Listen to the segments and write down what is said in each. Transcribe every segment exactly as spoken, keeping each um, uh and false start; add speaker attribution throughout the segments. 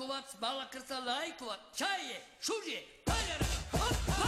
Speaker 1: лайкovat, балакырса лайкovat, чае, шуже, палера, опа!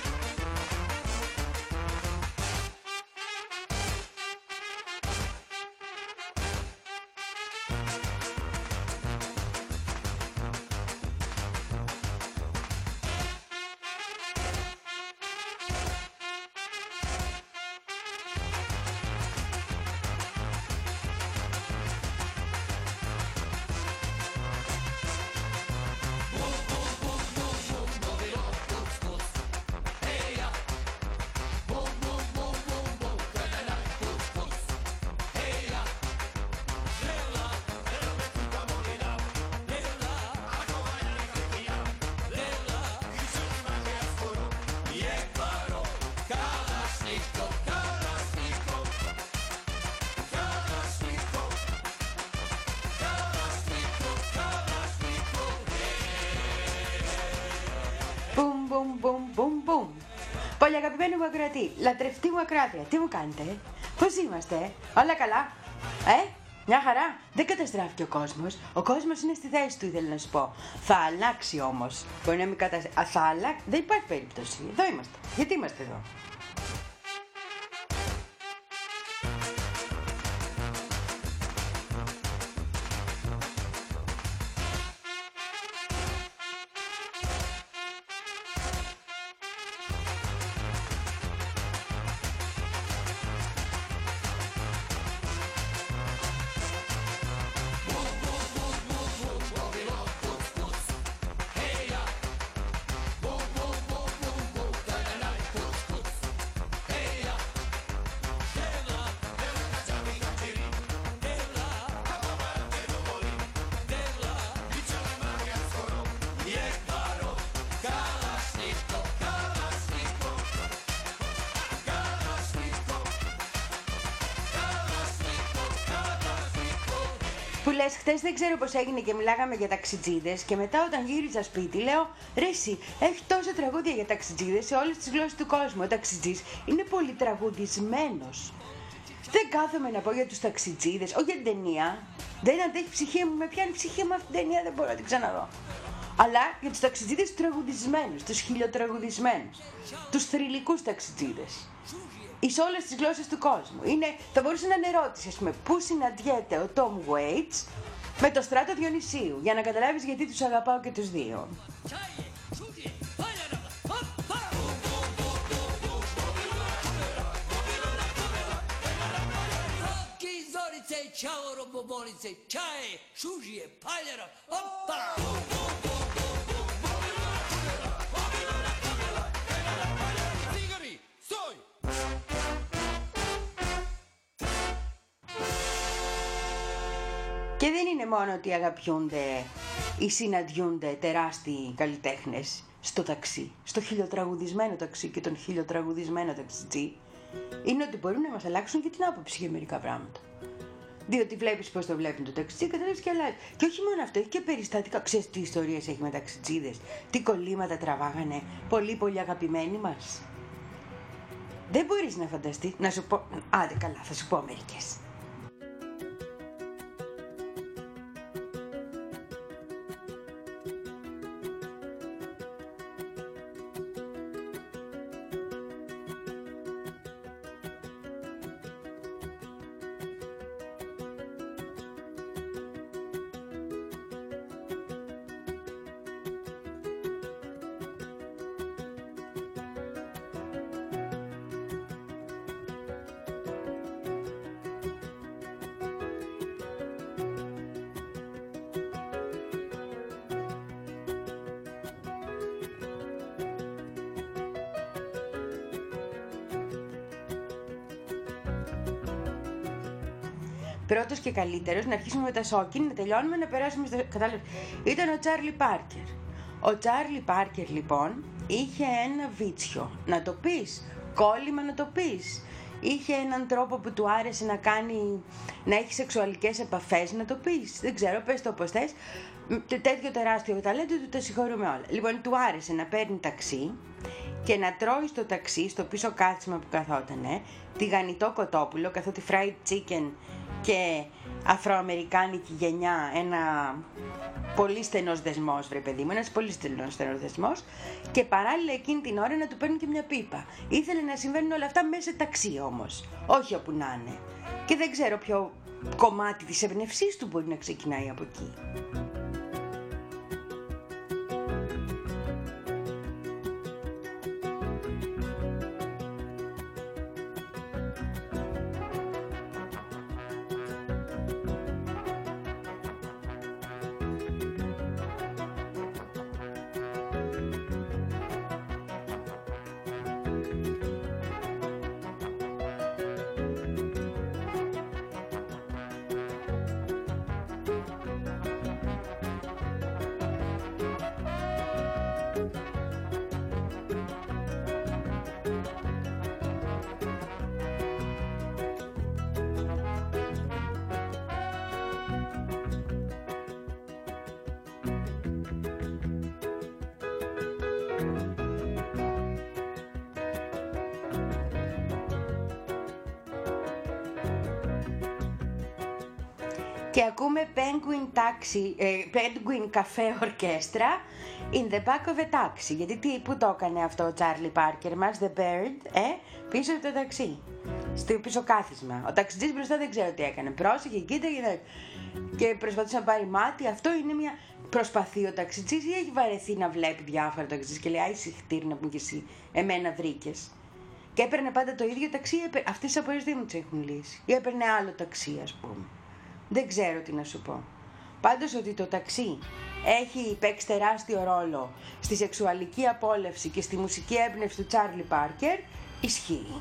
Speaker 2: Μπουμ, μπουμ, μπουμ, μπουμ, μπουμ. Πολύ αγαπημένη μου ακροατή, λατρευτή μου ακροάτρια, τι μου κάνετε, ε? Πώς είμαστε, ε? Όλα καλά, ε? Μια χαρά, δεν καταστράφηκε ο κόσμος. Ο κόσμος είναι στη θέση του, ήθελα να σου πω. Θα αλλάξει όμως. Μπορεί να μην καταστράφηκε. Θα αλλάξει, δεν υπάρχει περίπτωση. Εδώ είμαστε. Γιατί είμαστε εδώ? Που λες, χτες δεν ξέρω πώς έγινε και μιλάγαμε για ταξιτζίδες και μετά όταν γύριζα σπίτι λέω ρε εσύ, έχει τόσα τραγούδια για ταξιτζίδες σε όλες τις γλώσσες του κόσμου. Ο ταξιτζής είναι πολύ τραγουδισμένος. Δεν κάθομαι να πω για τους ταξιτζίδες, όχι για την ταινία. Δεν αντέχει η ψυχή μου, με πιάνει η ψυχή μου αυτή την ταινία, δεν μπορώ να την ξαναδώ. Αλλά για τους ταξιτζίδες τους τραγουδισμένους, τους χιλιοτραγουδισμένους, τους θρυλικούς ταξιτζίδες. Εις όλες τις γλώσσες του κόσμου. Είναι, θα μπορούσε να είναι ερώτηση, ας πούμε, πού συναντιέται ο Tom Waits με το Στράτο Διονυσίου, για να καταλάβεις γιατί τους αγαπάω και τους δύο. Και δεν είναι μόνο ότι αγαπιούνται ή συναντιούνται τεράστιοι καλλιτέχνες στο ταξί, στο χιλιοτραγουδισμένο ταξί και τον χιλιοτραγουδισμένο ταξιτζή, είναι ότι μπορούν να μας αλλάξουν και την άποψη για μερικά πράγματα. Διότι βλέπεις πώς το βλέπουν το ταξιτζή, καταλάβεις και αλλάζει. Και όχι μόνο αυτό, έχει και περιστατικά. Ξέρεις τι ιστορίες έχει με ταξιτζίδες, τι κολλήματα τραβάγανε πολύ πολύ αγαπημένοι μας. Δεν μπορείς να φανταστείς, να σου πω, άντε καλά, θα σου πω μερικές. Πρώτος και καλύτερος, να αρχίσουμε με τα σόκιν, να τελειώνουμε, να περάσουμε στο... Κατάλαβες. Ήταν ο Τσάρλι Πάρκερ. Ο Τσάρλι Πάρκερ λοιπόν είχε ένα βίτσιο. Να το πεις, κόλλημα να το πεις. Είχε έναν τρόπο που του άρεσε να κάνει, να έχει σεξουαλικές επαφές, να το πεις. Δεν ξέρω, πες το όπως θες. Τέτοιο τεράστιο ταλέντο του τα συγχωρούμε όλα. Λοιπόν, του άρεσε να παίρνει ταξί και να τρώει στο ταξί, στο πίσω κάθισμα που καθότανε, τηγανιτό κοτόπουλο, καθότι fried chicken και αφροαμερικάνικη γενιά ένα πολύ στενός δεσμός, βρε παιδί μου, ένας πολύ στενός, στενός δεσμός, και παράλληλα εκείνη την ώρα να του παίρνουν και μια πίπα. Ήθελε να συμβαίνουν όλα αυτά μέσα σε ταξί όμως, όχι όπου να είναι. Και δεν ξέρω ποιο κομμάτι της εμπνευσής του μπορεί να ξεκινάει από εκεί. Και ακούμε Penguin, taxi, ε, Penguin Cafe Orchestra in the back of a taxi. Γιατί τι, πού το έκανε αυτό ο Charlie Parker μας, The Bird, ε, πίσω από το ταξί, στο πίσω κάθισμα. Ο ταξιτζής μπροστά δεν ξέρω τι έκανε, πρόσεχε, κοίταγε και προσπαθούσε να πάρει μάτι. Αυτό είναι μια... Προσπαθεί ο ταξιτζής ή έχει βαρεθεί να βλέπει διάφορα ταξιτζής και λέει άι συχτήρι να πούμε και εσύ, εμένα βρήκες. Και έπαιρνε πάντα το ίδιο ταξί, έπαιρνε... αυτές τις απορίες δεν μου τις έχουν λύσει. Ή έπαιρνε άλλο ταξί, ας πούμε. Δεν ξέρω τι να σου πω. Πάντως ότι το ταξί έχει παίξει τεράστιο ρόλο στη σεξουαλική απόλαυση και στη μουσική έμπνευση του Τσάρλι Πάρκερ, ισχύει.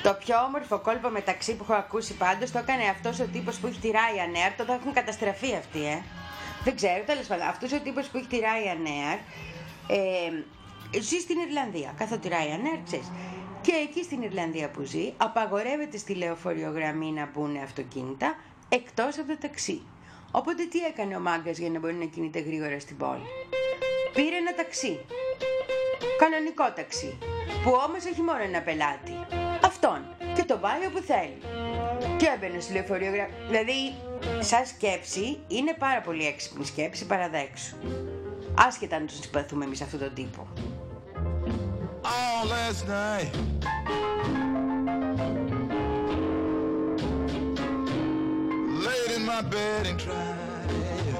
Speaker 2: Το πιο όμορφο κόλπο μεταξύ που έχω ακούσει πάντως το έκανε αυτός ο τύπος που έχει τη Ryanair. Τότε έχουν καταστραφεί αυτοί, ε. Δεν ξέρω, τέλος πάντων. Αυτός ο τύπος που έχει τη Ryanair ε, ζει στην Ιρλανδία. Καθότι Ryanair, ξέρεις. Και εκεί στην Ιρλανδία που ζει, απαγορεύεται στη λεωφορειογραμμή να μπουν αυτοκίνητα εκτός από το ταξί. Οπότε τι έκανε ο μάγκας για να μπορεί να κινείται γρήγορα στην πόλη? Πήρε ένα ταξί. Κανονικό ταξί. Που όμως έχει μόνο ένα πελάτη. Αυτόν. Και τον πάει όπου θέλει. Και έμπαινε στη λεωφορειογραμμή. Δηλαδή, σαν σκέψη, είναι πάρα πολύ έξυπνη σκέψη, παραδέξου. Άσχετα να τον συμπαθούμε εμείς αυτόν τον τύπο.
Speaker 3: All last night laid in my bed and cried.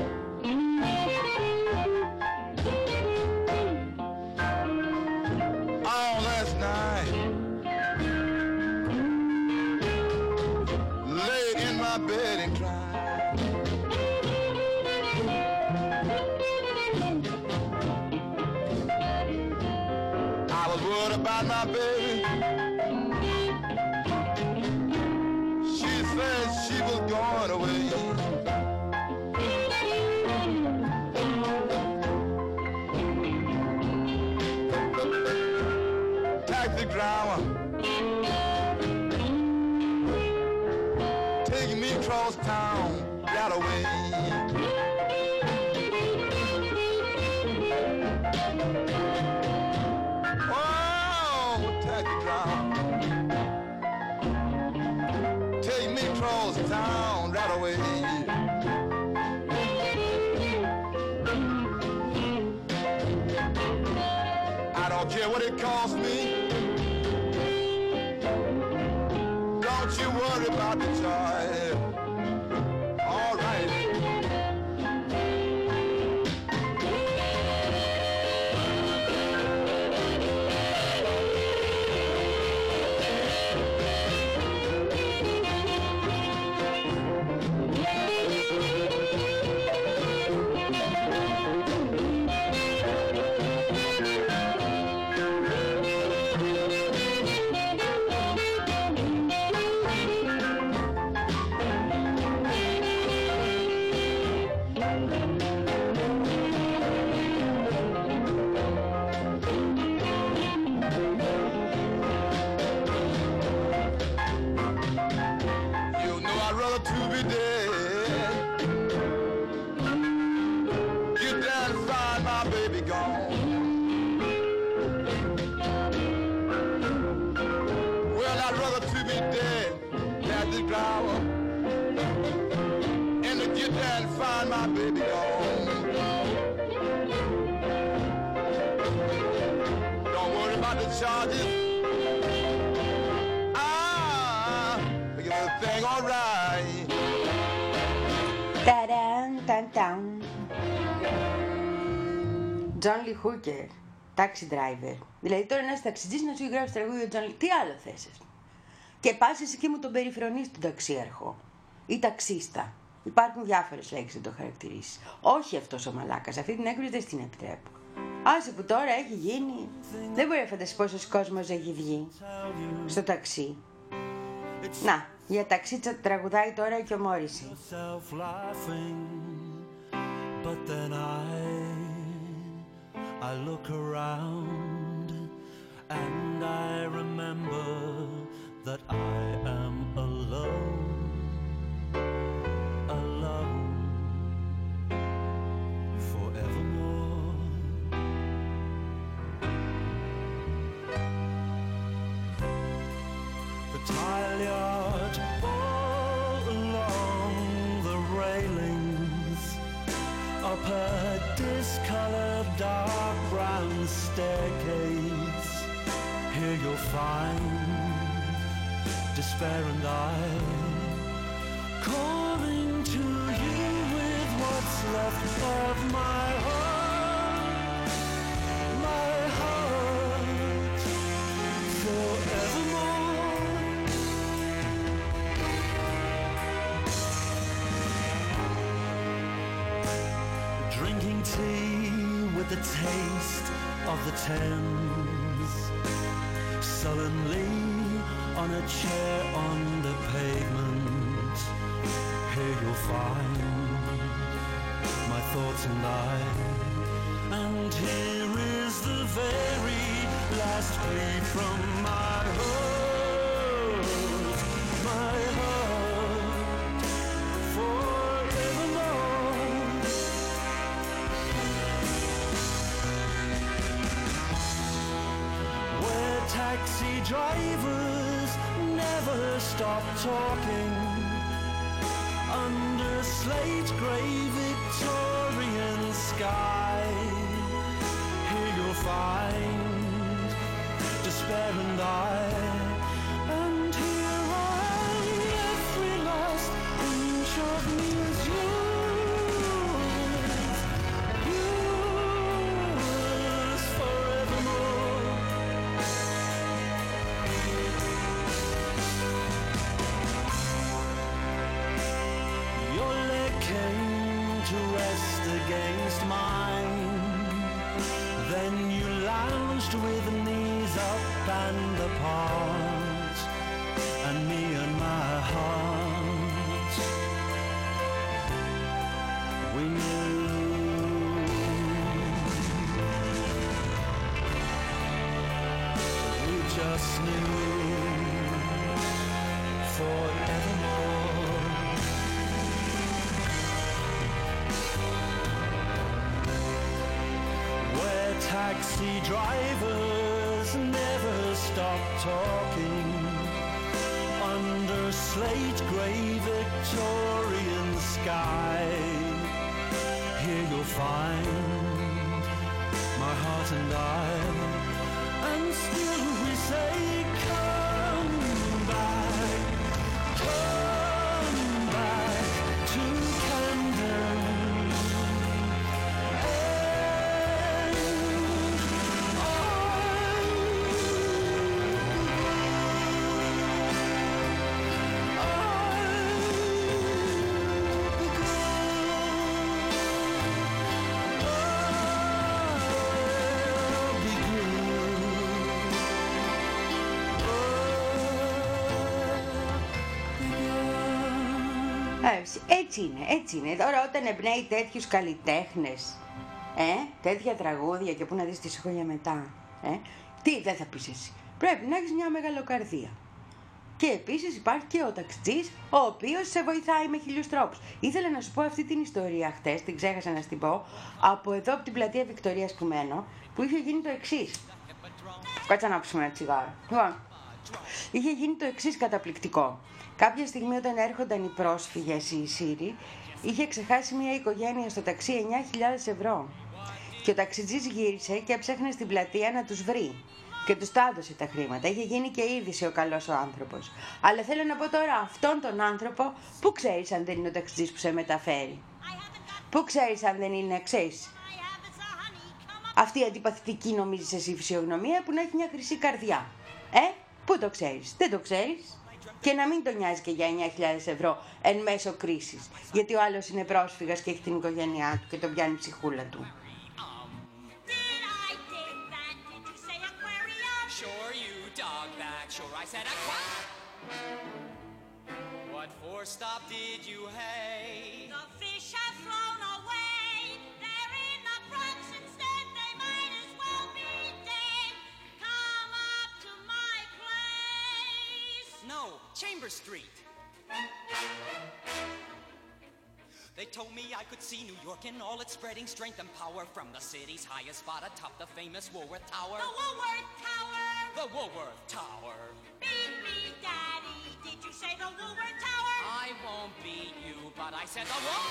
Speaker 3: All last night laid in my bed and cried. I was worried about my baby. She said she was going away. Taxi driver taking me across town that away. Take me across town right away. I don't care what it costs me. Don't you worry about the charge. All right.
Speaker 2: John Lee Hooker, taxi driver. Δηλαδή τώρα ένας ταξιτζής να σου γράψει τραγούδια John Lee. Τι άλλο θες? Και πας εσύ και μου τον περιφρονείς τον ταξίαρχο ή ταξίστα. Υπάρχουν διάφορες λέξεις να το χαρακτηρίσεις. Όχι αυτός ο μαλάκας, αυτή την έκφραση δεν την επιτρέπω. Άσε που τώρα έχει γίνει. Δεν μπορεί να φανταστείς πόσος κόσμος έχει βγει στο ταξί. Να, για ταξί τραγουδάει τώρα και ο Μόρισι.
Speaker 4: But then I, I look around and I remember that I am alone, alone, forevermore. The tile yard all along the railings, up a discolored dark brown staircase. Here you'll find despair and I calling to you with what's left of my heart, my heart, forevermore. Drinking tea with the taste of the Thames, sullenly on a chair on the pavement. Here you'll find my thoughts and I. And here is the very last plea from my heart, my heart, forevermore. Where taxi drivers never stop talking, under slate grey Victorian sky, here you'll find despair and I, and here on every last inch of me is yours, yours forevermore. Your leg came to rest against mine, then you lounged with knees up and apart, and me and my heart, we knew. We just knew forevermore. Where taxi drivers never stop talking, under slate grey Victorian sky, here you'll find my heart and I, and still we say come back, come back to Camden.
Speaker 2: Έτσι είναι, έτσι είναι. Τώρα όταν εμπνέει τέτοιους καλλιτέχνες, ε, τέτοια τραγούδια και πού να δεις τι έχω για μετά, ε, τι δεν θα πεις εσύ. Πρέπει να έχεις μια μεγαλοκαρδία. Και επίσης υπάρχει και ο ταξιτζής, ο οποίος σε βοηθάει με χίλιους τρόπους. Ήθελα να σου πω αυτή την ιστορία χτες, την ξέχασα να στην πω, από εδώ από την πλατεία Βικτωρίας που μένω, που είχε γίνει το εξής. Κάτσε να ψούμε ένα τσιγάρο. Λοιπόν, είχε γίνει το εξής καταπληκτικό. Κάποια στιγμή όταν έρχονταν οι πρόσφυγες οι Σύριοι, είχε ξεχάσει μια οικογένεια στο ταξί εννιά χιλιάδες ευρώ. Και ο ταξιτζής γύρισε και έψαχνε στην πλατεία να τους βρει. Και τους τα έδωσε τα χρήματα. Είχε γίνει και είδηση ο καλός ο άνθρωπος. Αλλά θέλω να πω τώρα, αυτόν τον άνθρωπο, πού ξέρεις αν δεν είναι ο ταξιτζής που σε μεταφέρει. Πού ξέρεις αν δεν είναι, ξέρεις, αυτή η αντιπαθητική νομίζεις εσύ φυσιογνωμία που να έχει μια χρυσή καρδιά. Ε, πού το ξέρεις, δεν το ξέρεις. Και να μην τον νοιάζει και για εννιά χιλιάδες ευρώ εν μέσω κρίσης. Γιατί ο άλλος είναι πρόσφυγας και έχει την οικογένειά του και τον πιάνει η ψυχούλα του.
Speaker 5: What for stop did you hate?
Speaker 6: The fish have flown away. They're in the Bronx instead. They might as well be dead. Come up to my place.
Speaker 5: No, Chambers Street. They told me I could see New York in all its spreading strength and power from the city's highest spot atop the famous Woolworth Tower.
Speaker 6: The Woolworth Tower.
Speaker 5: The Woolworth Tower.
Speaker 6: Beat me, Daddy. Did you say the Woolworth Tower?
Speaker 5: I won't beat you, but I said the what?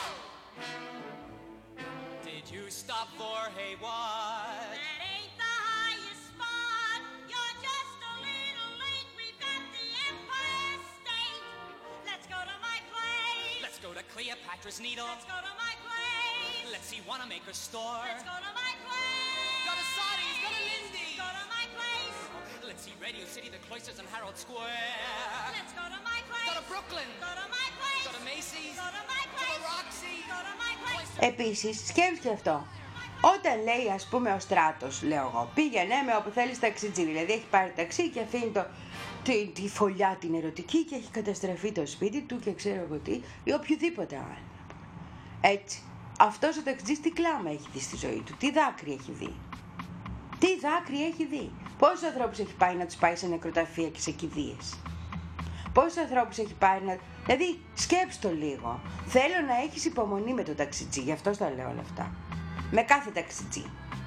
Speaker 5: Did you stop for hey what?
Speaker 6: That ain't the highest spot. You're just a little late. We've got the Empire State. Let's go to my place.
Speaker 5: Let's go to Cleopatra's Needle.
Speaker 6: Let's go to my place.
Speaker 5: Let's see Wanamaker's store.
Speaker 6: Let's go to my place.
Speaker 5: Go to Sardi's, go to Lindy's.
Speaker 6: Go to my place.
Speaker 5: Let's see Radio City, the Cloisters, and Herald Square.
Speaker 6: Let's go to my place.
Speaker 5: Go to Brooklyn.
Speaker 6: Go to my place.
Speaker 5: Go to Macy's.
Speaker 6: Go to my place.
Speaker 5: Go to Roxy.
Speaker 6: Go to my place.
Speaker 2: Επίσης, σκέφτηκε αυτό. Όταν λέει, ας πούμε, ο Στράτος, λέω εγώ, πήγαινε με όπου θέλεις ταξιτζή. Δηλαδή έχει πάρει ταξί και αφήνει το, τη, τη φωλιά την ερωτική και έχει καταστραφεί το σπίτι του και ξέρω εγώ τι, ή οποιοδήποτε άλλο. Έτσι, αυτός ο ταξιτζής τι κλάμα έχει δει στη ζωή του, τι δάκρυ έχει δει. Τι δάκρυ έχει δει. Πόσους ανθρώπους έχει πάει να τους πάει σε νεκροταφεία και σε κηδείες. Πόσους ανθρώπους έχει πάει να... Δηλαδή, σκέψου το λίγο. Θέλω να έχεις υπομονή με τον ταξιτζή, γι' αυτό τα λέω όλα αυτά. Με κάθε ταξιτζή.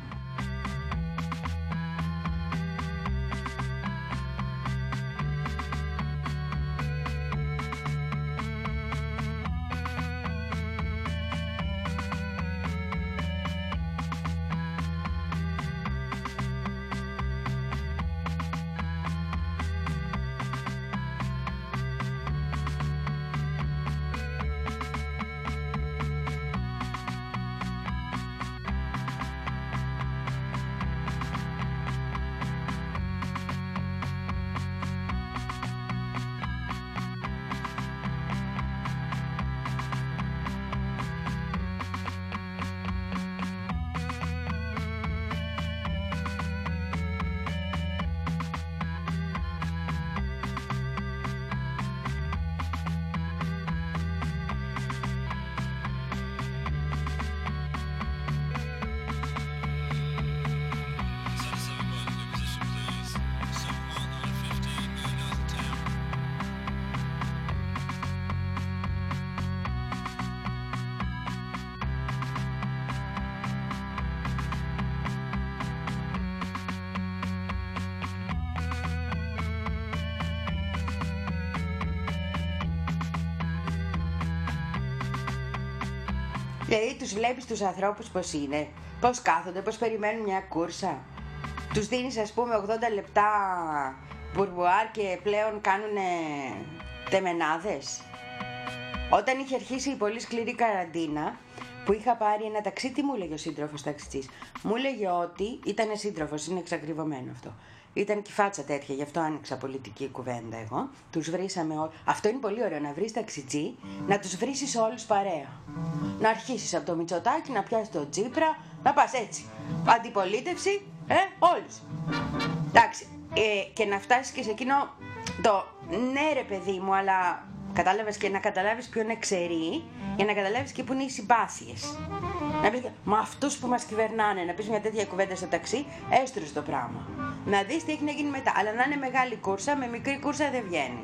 Speaker 2: Δηλαδή τους βλέπεις τους ανθρώπους πώς είναι, πώς κάθονται, πώς περιμένουν μια κούρσα. Τους δίνεις ας πούμε ογδόντα λεπτά μπουρμπουάρ και πλέον κάνουνε τεμενάδες. Όταν είχε αρχίσει η πολύ σκληρή καραντίνα που είχα πάρει ένα ταξί, τι μου έλεγε ο σύντροφος ταξιτζής. Μου έλεγε ότι ήταν σύντροφος, είναι εξακριβωμένο αυτό. Ήταν και φάτσα τέτοια, γι' αυτό άνοιξα πολιτική κουβέντα εγώ. Τους βρήσαμε όλοι. Αυτό είναι πολύ ωραίο, να βρεις ταξιτζή, να τους βρίσεις όλους παρέα. Να αρχίσεις από το Μητσοτάκη, να πιάσεις το Τσίπρα, να πας έτσι. Αντιπολίτευση, ε, όλους. Εντάξει, ε, και να φτάσεις και σε εκείνο το ναι ρε παιδί μου, αλλά κατάλαβες, και να καταλάβεις ποιον εξαιρεί, για να καταλάβεις και πού είναι οι συμπάθειες. Να πεις, μα αυτούς που μας κυβερνάνε, να πεις μια τέτοια κουβέντα στο ταξί, έστρωσε το πράγμα. Να δεις τι έχει να γίνει μετά. Αλλά να είναι μεγάλη κούρσα, με μικρή κούρσα δεν βγαίνει.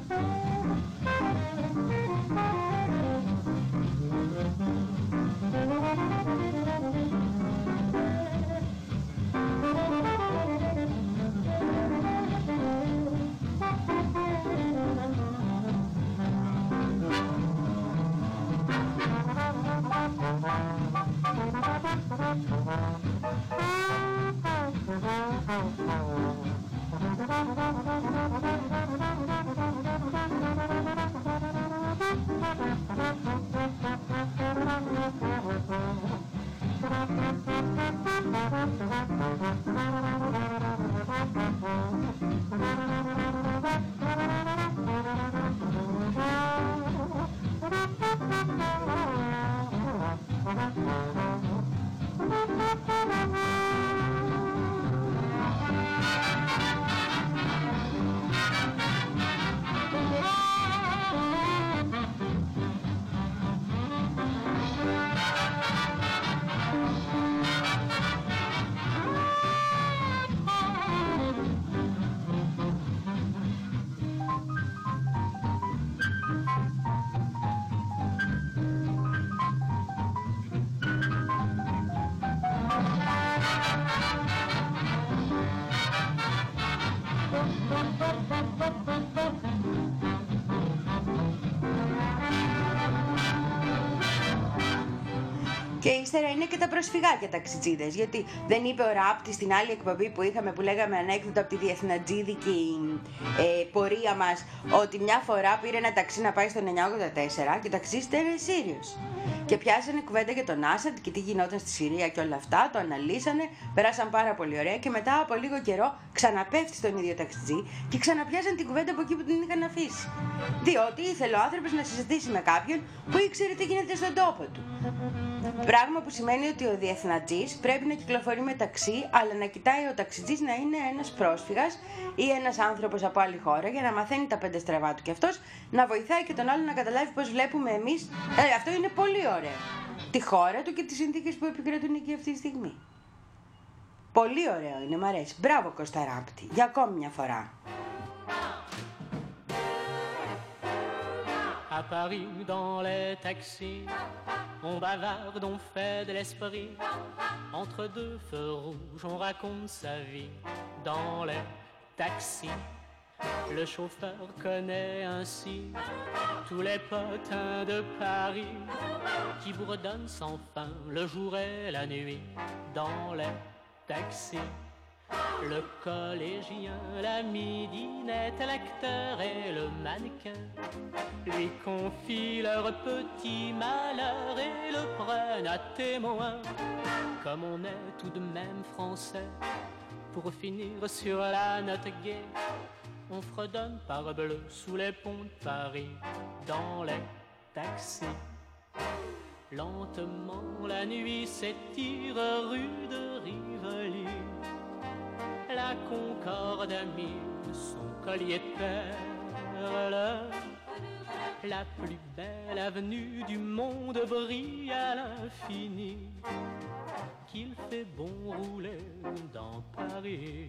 Speaker 2: Και ύστερα είναι και τα προσφυγάκια ταξιτζίδες. Γιατί δεν είπε ο Ράπτης στην άλλη εκπομπή που είχαμε, που λέγαμε ανέκδοτο από τη διεθνατζίδικη ε, πορεία μας, ότι μια φορά πήρε ένα ταξί να πάει στον εννιακόσια ογδόντα τέσσερα και ο ταξίς ήταν Σύριος. Και πιάσανε κουβέντα για τον Άσαντ και τι γινόταν στη Συρία και όλα αυτά, το αναλύσανε, περάσαν πάρα πολύ ωραία και μετά από λίγο καιρό ξαναπέφτει στον ίδιο ταξιτζή και ξαναπιάσαν την κουβέντα από εκεί που την είχαν αφήσει. Διότι ήθελε ο άνθρωπος να συζητήσει με κάποιον που ήξερε τι γίνεται στον τόπο του. Πράγμα που σημαίνει ότι ο διεθνατζής πρέπει να κυκλοφορεί με ταξί, αλλά να κοιτάει ο ταξιτζής να είναι ένας πρόσφυγας ή ένας άνθρωπος από άλλη χώρα για να μαθαίνει τα πέντε στραβά του και αυτός να βοηθάει και τον άλλο να καταλάβει πώς βλέπουμε εμείς. Ε, αυτό είναι πολύ ωραίο. Τη χώρα του και τις συνθήκες που επικρατούν εκεί αυτή τη στιγμή. Πολύ ωραίο είναι, μ' αρέσει. Μπράβο Κωσταράπτη, για ακόμη μια φορά.
Speaker 7: À Paris, dans les taxis, on bavarde, on fait de l'esprit. Entre deux feux rouges, on raconte sa vie. Dans les taxis, le chauffeur connaît ainsi tous les potins de Paris qui bourdonnent sans fin le jour et la nuit. Dans les taxis, le collégien, la midinette, l'acteur et le mannequin lui confient leurs petits malheurs et le prennent à témoin. Comme on est tout de même français, pour finir sur la note gaie, on fredonne parbleu sous les ponts de Paris, dans les taxis. Lentement la nuit s'étire rue de Rivoli. La Concorde a mis son collier de perles. La plus belle avenue du monde brille à l'infini. Qu'il fait bon rouler dans Paris.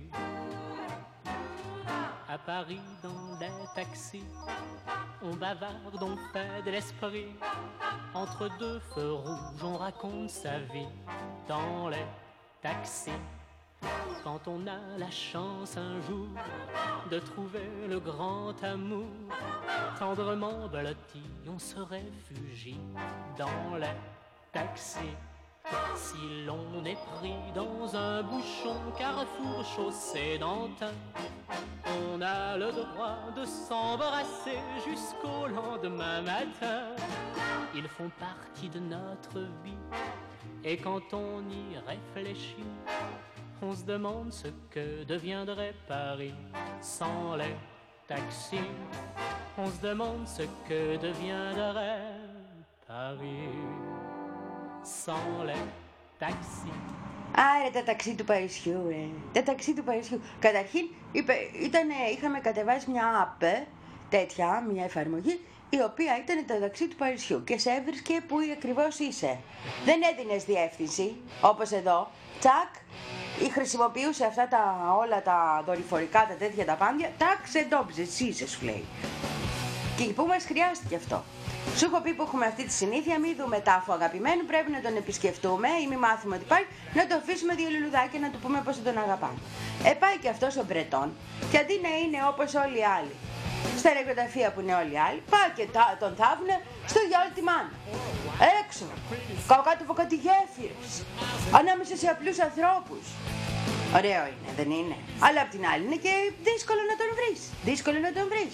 Speaker 7: À Paris, dans des taxis, on bavarde, on fait de l'esprit. Entre deux feux rouges, on raconte sa vie. Dans les taxis, quand on a la chance un jour de trouver le grand amour, tendrement blotti, on se réfugie dans les taxis. Si l'on est pris dans un bouchon, carrefour, chaussée d'Antin, on a le droit de s'embrasser jusqu'au lendemain matin. Ils font partie de notre vie, et quand on y réfléchit, on se demande ce que deviendrait Paris sans les taxis. On se demande ce que deviendrait Paris sans les taxis.
Speaker 2: Άρα τα ταξί του Παρισιού, ρε. Τα ταξί του Παρισιού. Καταρχήν, είπε, ήτανε, είχαμε κατεβάσει μια app, τέτοια, μια εφαρμογή, η οποία ήταν το ταξί του Παρισιού και σε έβρισκε που ακριβώς είσαι. Δεν έδινες διεύθυνση, όπως εδώ. Τσακ, ή χρησιμοποιούσε αυτά τα όλα τα δορυφορικά, τα τέτοια τα πάντια. Τάκ, σε εντόπιζε, εσύ είσαι, σου λέει. Και πού μας χρειάστηκε αυτό. Σου έχω πει που έχουμε αυτή τη συνήθεια, μην δούμε τάφο αγαπημένου, πρέπει να τον επισκεφτούμε ή μην μάθουμε ότι πάει, να το αφήσουμε δύο λουλουδάκια και να του πούμε πόσο τον αγαπάμε. Ε, πάει και αυτός ο Μπρετόν, και αντί να είναι όπως όλοι οι άλλοι, στα νεκροταφεία που είναι όλοι οι άλλοι, πάει και τα, τον θάβουνε στο διάολο τη μάνα. Έξω, κάτω από κάτι γέφυρες, ανάμεσα σε απλούς ανθρώπους. Ωραίο είναι, δεν είναι? Αλλά απ' την άλλη είναι και δύσκολο να τον βρεις. Δύσκολο να τον βρεις.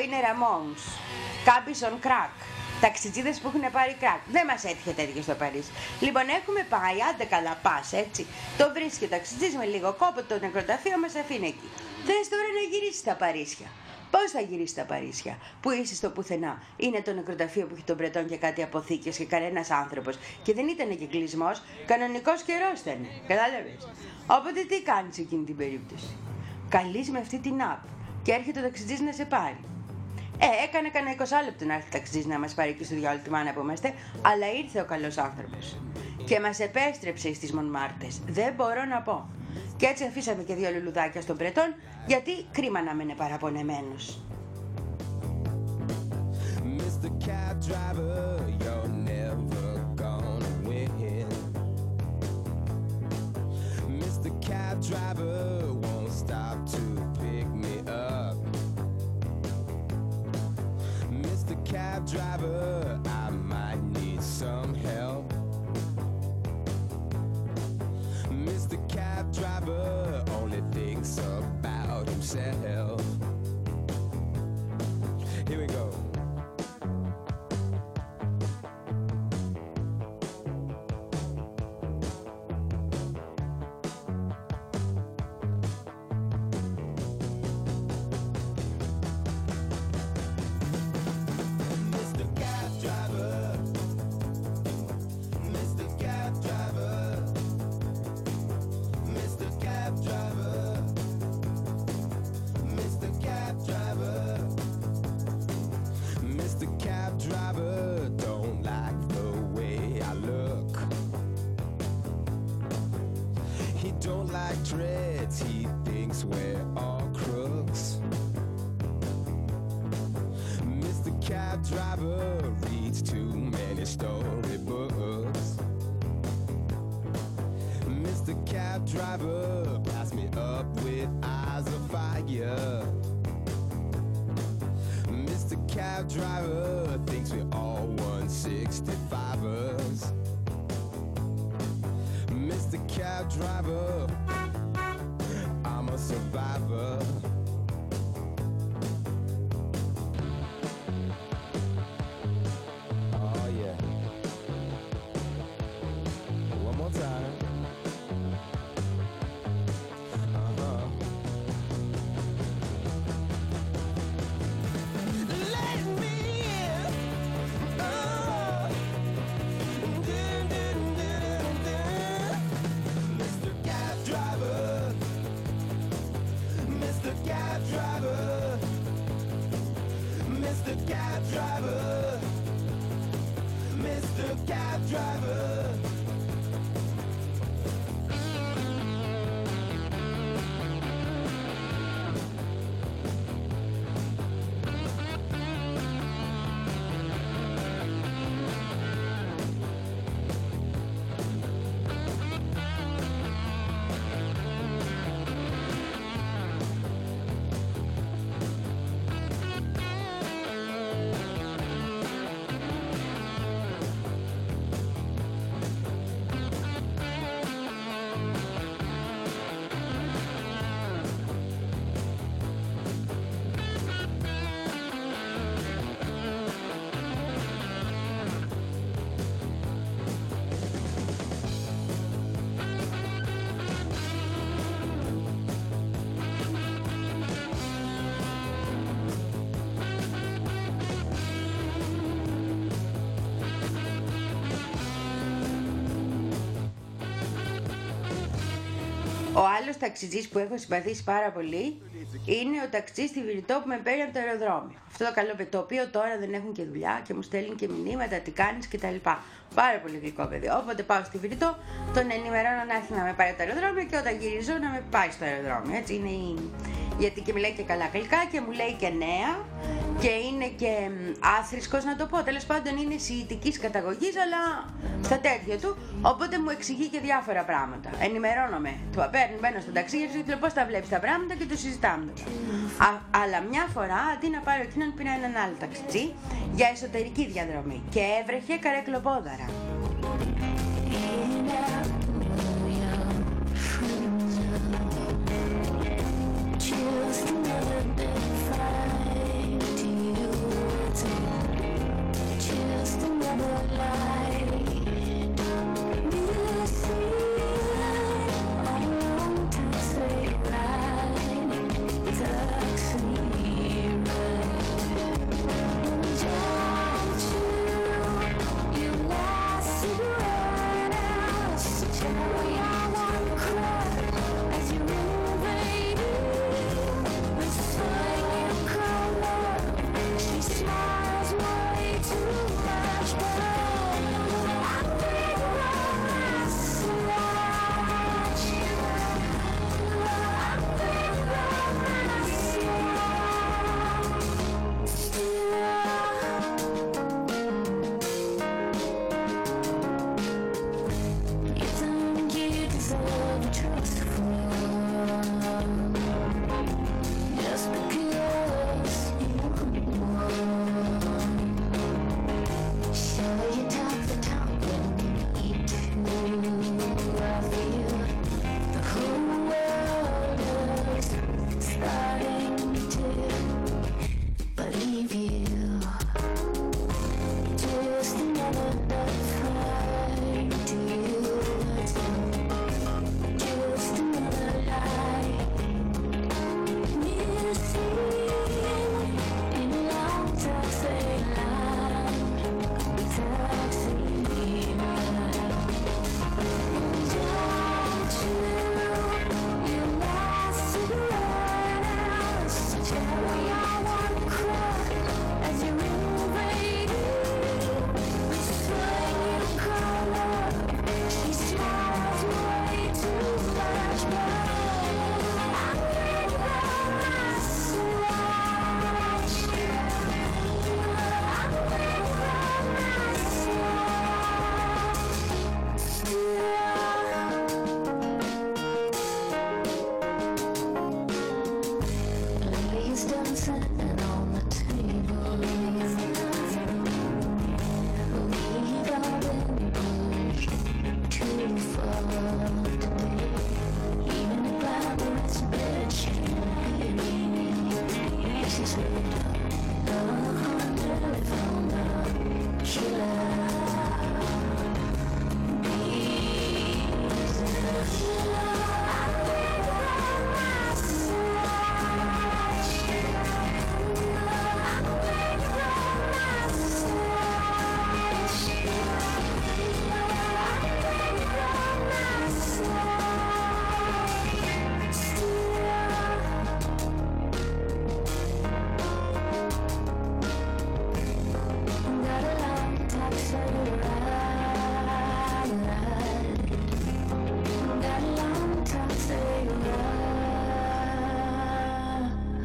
Speaker 2: είναι Ramones, Cabison Crack, ταξιτζίδες που έχουν πάρει κράκ. Δεν μας έτυχε τέτοιο στο Παρίσι. Λοιπόν, έχουμε πάει, άντε καλά πας, έτσι. Το βρίσκει ο ταξιτζής με λίγο κόπο, το νεκροταφείο μας αφήνει εκεί. Θες τώρα να γυρίσεις στα Παρίσια. Πώς θα γυρίσεις στα Παρίσια, που είσαι στο πουθενά? Είναι το νεκροταφείο που έχει τον Μπρετόν και κάτι αποθήκες και κανένας άνθρωπος. Και δεν ήταν και κλεισμός, κανονικός καιρός ήταν. Κατάλαβες. Οπότε τι κάνεις εκείνη την περίπτωση? Καλείς με αυτή την app και έρχεται ο ταξιτζής να σε πάρει. Ε, έκανε κανένα είκοσι λεπτό να έρθει ο ταξιτζής να μας πάρει εκεί στο διάολο τη μάνα που είμαστε, αλλά ήρθε ο καλός άνθρωπος. Και μας επέστρεψε στις Μονμάρτες. Δεν μπορώ να πω. Και έτσι αφήσαμε και δύο λουλουδάκια στον Μπρετόν, γιατί κρίμα να μένε παραπονεμένος.
Speaker 8: Mister Cab Driver, you're never gonna win. Mister Cab Driver won't stop to pick me up. Mister Cab Driver, I might need some help. Mister Cab Driver only thinks about himself. Here we go. Dreads, he thinks we're all crooks. Mister Cab Driver reads too many storybooks. Mister Cab Driver, pass me up with eyes of fire. Mister Cab Driver thinks we're all one sixty-fivers. Mister Cab Driver, I'm a survivor. Oh yeah. One more time. Uh-huh. Let me in. Oh. Dun, dun, dun, dun. Mister Cab Driver, Mister Cab Driver, Mister Cab Driver, Mister Cab Driver.
Speaker 2: Ο άλλος ταξιτζής που έχω συμπαθήσει πάρα πολύ είναι ο ταξιτζής στη Βηρητό που με παίρνει από το αεροδρόμιο. Αυτό το καλό παιδί, το οποίο τώρα δεν έχουν και δουλειά και μου στέλνει και μηνύματα, τι κάνεις κτλ. Πάρα πολύ γλυκό παιδί. Όποτε πάω στη Βηρητό, τον ενημερώνω να έρθει να με πάρει από το αεροδρόμιο και όταν γυρίζω να με πάει στο αεροδρόμιο. Έτσι είναι η... Γιατί και μιλάει και καλά αγγλικά και μου λέει και νέα και είναι και άθρησκος να το πω. Τέλος πάντων είναι σιητικής καταγωγής, αλλά στα τέτοια του. Οπότε μου εξηγεί και διάφορα πράγματα. Ενημερώνομαι. Του απέρνει, μπαίνω στο ταξί και του λέω πώς τα βλέπεις τα πράγματα και το συζητάμε. Α, αλλά μια φορά αντί να πάρω εκείνον πήρα έναν άλλο ταξιτζή για εσωτερική διαδρομή και έβρεχε καρέκλοπόδαρα.
Speaker 9: Just another big fight.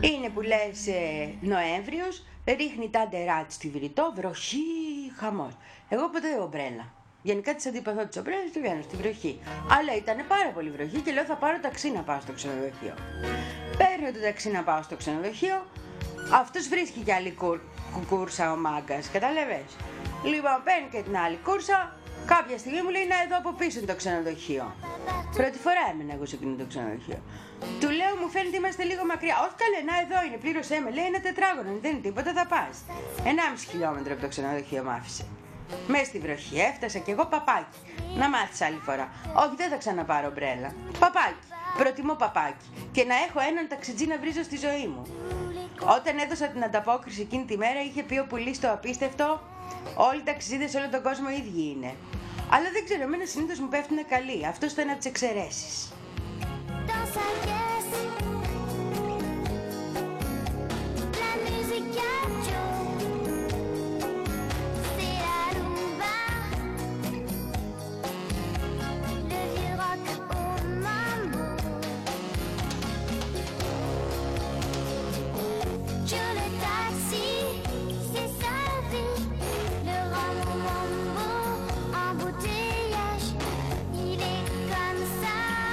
Speaker 2: Είναι που λες ε, Νοέμβριος, ρίχνει τα ντερά της στη Βηρητό, βροχή, χαμός. Εγώ ποτέ ομπρέλα. Γενικά τις αντιπαθώ τις ομπρέλες, του βγαίνω στη βροχή. Αλλά ήταν πάρα πολύ βροχή και λέω θα πάρω ταξί να πάω στο ξενοδοχείο. Παίρνω το ταξί να πάω στο ξενοδοχείο, αυτός βρίσκει και άλλη κουρ, κούρσα ο μάγκας, κατάλαβες. Λοιπόν, παίρνει και την άλλη κούρσα, κάποια στιγμή μου λέει να εδώ από πίσω είναι το ξενοδοχείο. Πρώτη φορά έμενα εγώ σε εκείνο το ξενοδοχείο. Του λέω, μου φαίνεται είμαστε λίγο μακριά. Όχι καλέ, να εδώ είναι, πλήρωσέ με. Λέει ένα τετράγωνο, δεν είναι τίποτα, θα πας. Ενάμιση χιλιόμετρο από το ξενοδοχείο μ' άφησε. Μες στη βροχή έφτασα κι εγώ παπάκι. Να μάθεις άλλη φορά. Όχι, δεν θα ξαναπάρω μπρέλα. Παπάκι. Προτιμώ παπάκι. Και να έχω έναν ταξιτζή να βρίζω στη ζωή μου. Όταν έδωσα την ανταπόκριση εκείνη τη μέρα, είχε πει ο πουλής το απίστευτο. Όλοι οι ταξιτζίδες σε όλο τον κόσμο οι ίδιοι είναι. Αλλά δεν ξέρω, εμένα συνήθως μου πέφτουνε καλοί. Αυτός ήταν από τις εξαιρέσεις.
Speaker 6: Dans sa caisse, la musique à Joe, c'est la rumba, le vieux rock au mambo. Joe le taxi, c'est sa vie, le rhum au mambo, embouteillage, il est comme ça.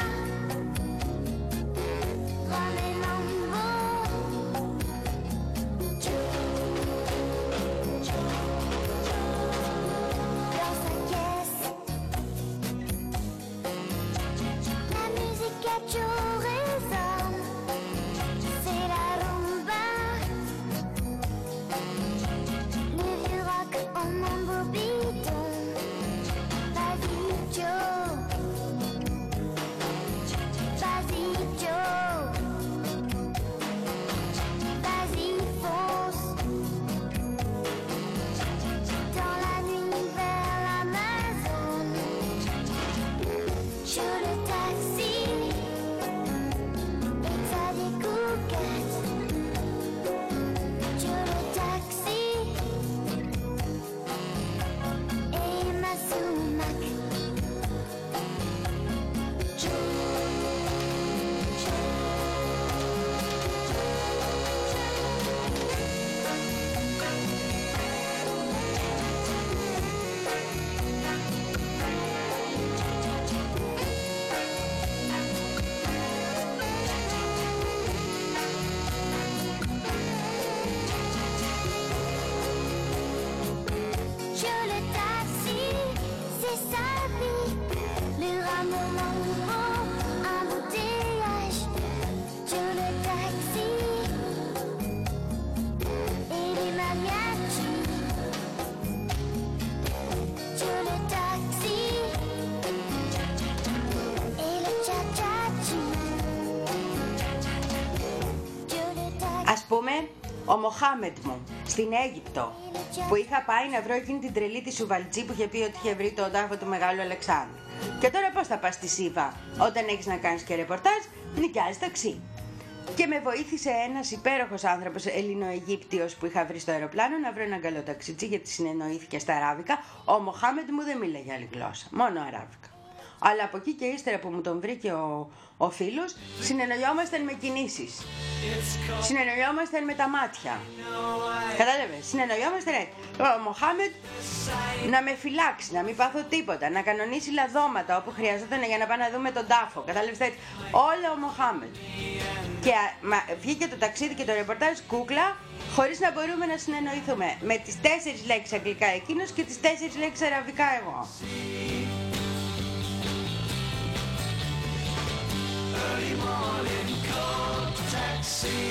Speaker 2: Ας πούμε, ο Μοχάμεντ μου, στην Αίγυπτο, που είχα πάει να βρω εκείνη την τρελή τη Σουβαλτζή που είχε πει ότι είχε βρει τον τάφο του Μεγάλου Αλεξάνδρου. Και τώρα πώς θα πας στη Σίβα, όταν έχεις να κάνεις και ρεπορτάζ, νοικιάζεις ταξί. Και με βοήθησε ένας υπέροχος άνθρωπος, Ελληνοαιγύπτιος, που είχα βρει στο αεροπλάνο, να βρω έναν καλό ταξιτζή, γιατί συνεννοήθηκε στα αράβικα. Ο Μοχάμεντ μου δεν μίλαγε άλλη γλώσσα, μόνο αράβικα. Αλλά από εκεί και ύστερα που μου τον βρήκε ο, ο φίλος, συνεννοιόμασταν με κινήσεις. Συνεννοιόμασταν με τα μάτια. Κατάλαβες, συνεννοιόμασταν έτσι. Ο Μοχάμεντ να με φυλάξει, να μην πάθω τίποτα, να κανονίσει λαδώματα όπου χρειαζόταν για να πάμε να δούμε τον τάφο. Κατάλαβες έτσι. Όλα ο Μοχάμεντ. Και μα, βγήκε το ταξίδι και το ρεπορτάζ κούκλα, χωρίς να μπορούμε να συνεννοηθούμε. Με τις τέσσερις λέξεις αγγλικά εκείνος και τις τέσσερις λέξεις αραβικά εγώ.
Speaker 4: Early morning cold taxi.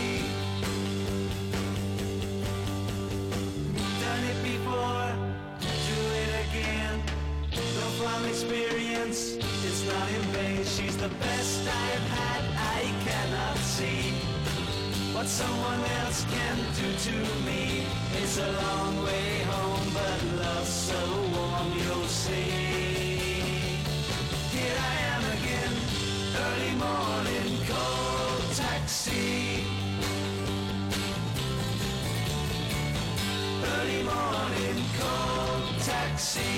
Speaker 4: Done it before, do it again. No from experience, it's not in vain. She's the best I've had, I cannot see what someone else can do to me. It's a long way home, but love's so warm, you'll see. Here I am again. Early morning cold taxi. Early morning cold taxi.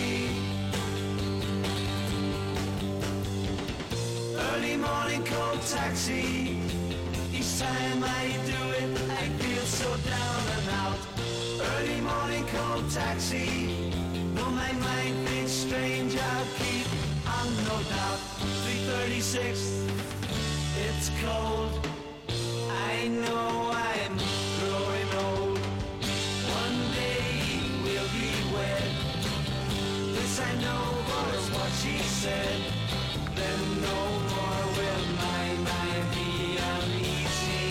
Speaker 4: Early morning cold taxi. Each time I do it I feel so down and out. Early morning cold taxi. No, my mind thinks strange, I'll keep on, no doubt. three thirty-six, it's cold. I know I'm growing old. One day we'll be wed. This I know was what she said. Then no more will my mind be uneasy.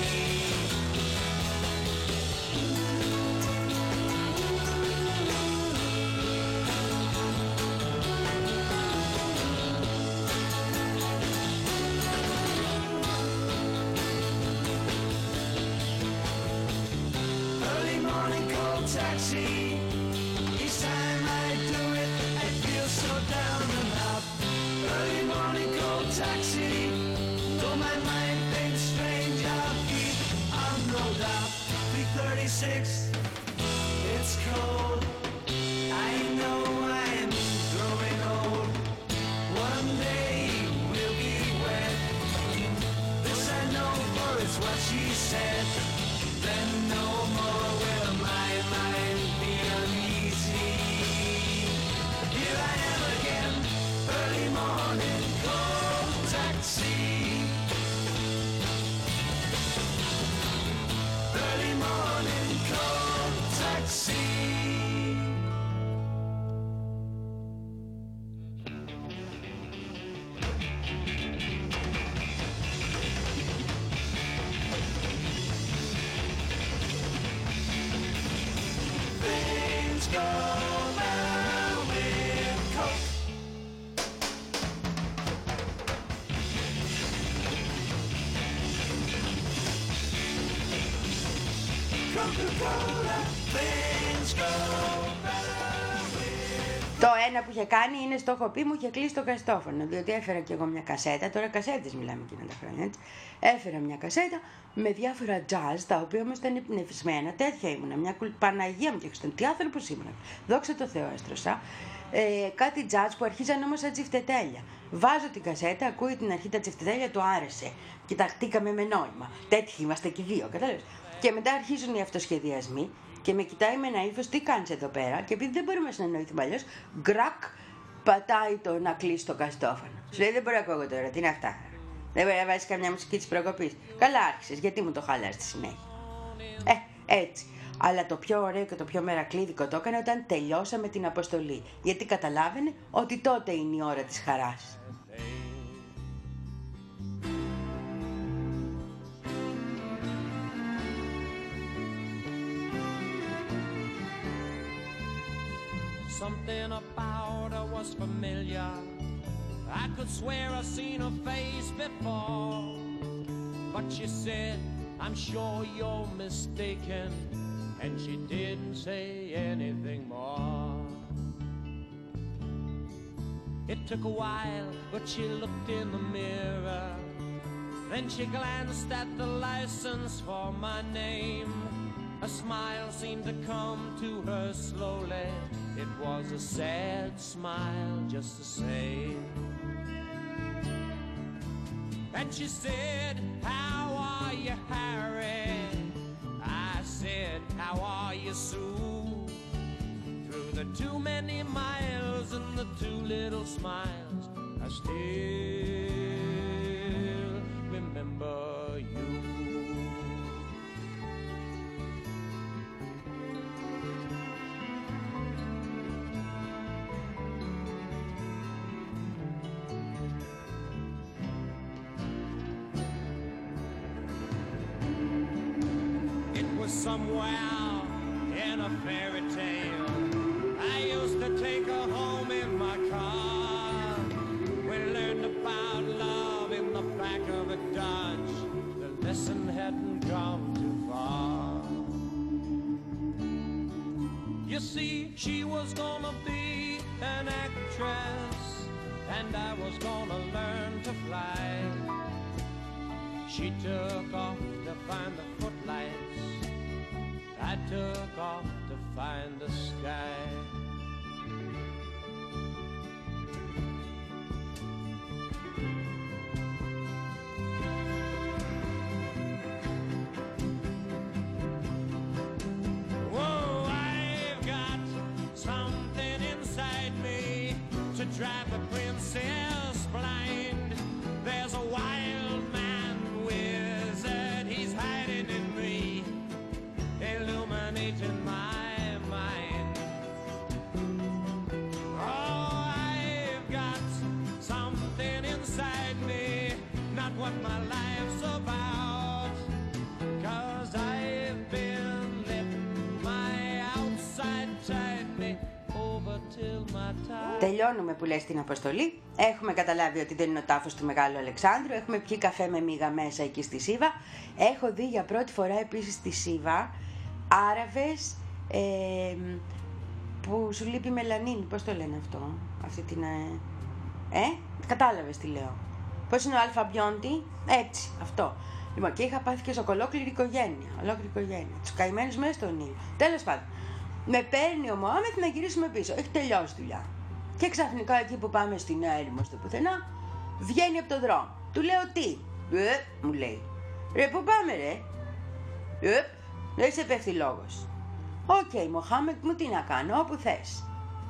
Speaker 4: Early morning cold taxi. Each time I do it, I feel so down and out. Early morning cold taxi. Though my mind thinks strange, I'll keep on, no doubt. three thirty-six, it's cold. I know I'm growing old. One day we'll be wed. This I know, for it's what she said. Then no more will my mind be uneasy. Here I am again, early morning cold taxi. Early morning cold taxi. Things go well with Coke. Coca-Cola. Things go well with.
Speaker 2: Το ένα που είχε κάνει είναι, στο έχω πει, μου είχε κλείσει το καστόφωνο. Διότι έφερα κι εγώ μια κασέτα, τώρα κασέτες μιλάμε εκείνα τα χρόνια, έτσι. Έφερα μια κασέτα με διάφορα jazz, τα οποία όμως ήταν εμπνευσμένα, τέτοια ήμουνα. Μια κουλ... Παναγία μου και Χριστέ, τι άνθρωπος ήμουνα. Δόξα τω Θεώ, έστρωσα. Ε, κάτι jazz που αρχίζαν όμως σαν τσιφτετέλια. Βάζω την κασέτα, ακούει την αρχή τα τσιφτετέλια, του άρεσε. Κοιταχτήκαμε με νόημα. Τέτοιοι είμαστε και δύο, κατάλαβες. Και μετά αρχίζουν οι αυτοσχεδιασμοί και με κοιτάει με ένα ύφος, τι κάνεις εδώ πέρα, και επειδή δεν μπορούμε να συνεννοηθούμε αλλιώς, γκρακ, πατάει το να κλείσει το καστόφωνο. Σου λέει, δεν μπορώ να ακούω τώρα, τι είναι αυτά. Δεν μπορεί να βάζεις καμιά μουσική της προκοπής. Καλά άρχισες, γιατί μου το χαλάς στη συνέχεια. Ε, έτσι. Αλλά το πιο ωραίο και το πιο μερακλείδικο το έκανε όταν τελειώσαμε την αποστολή. Γιατί καταλάβαινε ότι τότε είναι η ώρα της χαράς.
Speaker 9: Something about her was familiar. I could swear I've seen her face before. But she said, I'm sure you're mistaken. And she didn't say anything more. It took a while, but she looked in the mirror. Then she glanced at the license for my name. A smile seemed to come to her slowly. It was a sad smile, just the same. And she said, how are you, Harry? I said, how are you, Sue? Through the too many miles and the too little smiles, I still remember you. Somewhere in a fairy tale, I used to take her home in my car. We learned about love in the back of a Dodge. The lesson hadn't gone too far. You see, she was gonna be an actress, and I was gonna learn to fly. She took off to find the footlights. I took off to find the sky. drive the princess blind. There's a wild man wizard, he's hiding in me, illuminating my mind. Oh, I've got something inside me, not what my life's about, 'cause I've been letting my outside tide me over till my time.
Speaker 2: Τελειώνουμε που λες την αποστολή. Έχουμε καταλάβει ότι δεν είναι ο τάφος του Μεγάλου Αλεξάνδρου. Έχουμε πιει καφέ με μίγα μέσα εκεί στη Σίβα. Έχω δει για πρώτη φορά επίσης στη Σίβα Άραβες ε, που σου λείπει μελανίνη. Πώς το λένε αυτό, αυτή την... Ε, ε κατάλαβες τι λέω. Πώς είναι ο αλφαμπιόντι, έτσι, αυτό. Λοιπόν, και είχα πάθει και σοκολόκληρη οικογένεια. Ολόκληρη οικογένεια. Τους καημένους μέσα στον ήλιο. Τέλος πάντων. Με παίρνει ο Μωάμεθ να γυρίσουμε πίσω. Έχει τελειώσει δουλειά. Και ξαφνικά εκεί που πάμε στην έρημο στο πουθενά, βγαίνει από το δρόμο. Του λέω τι. Ε, μου λέει. Ρε, πού πάμε, ρε. Ε, δεν σε πέφτει λόγος. Οκ, okay, Μοχάμετ μου, τι να κάνω, όπου θες.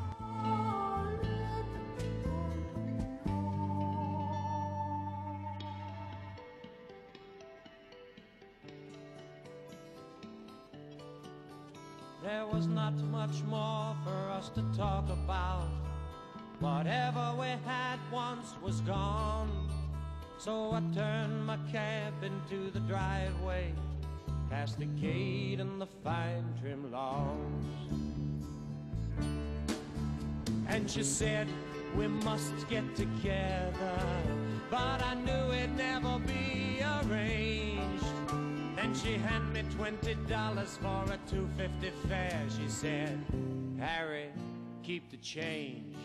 Speaker 9: There was not much more for us to talk about. Whatever we had once was gone. So I turned my cab into the driveway, past the gate and the fine trim lawns. And she said, we must get together, but I knew it'd never be arranged. Then she handed me twenty dollars for a two fifty fare. She said, Harry, keep the change.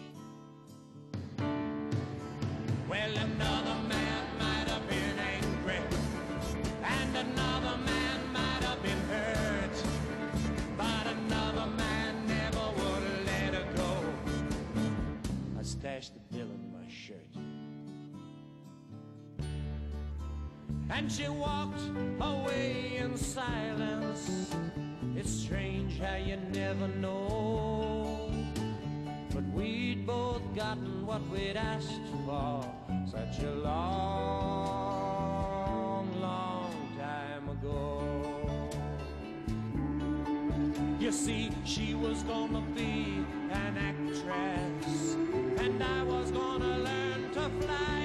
Speaker 9: Well, another man might have been angry, and another man might have been hurt, but another man never would let her go. I stashed the bill in my shirt, and she walked away in silence. It's strange how you never know, but we'd both gotten what we'd asked for such a long, long time ago. You see, she was gonna be an actress, and I was gonna learn to fly.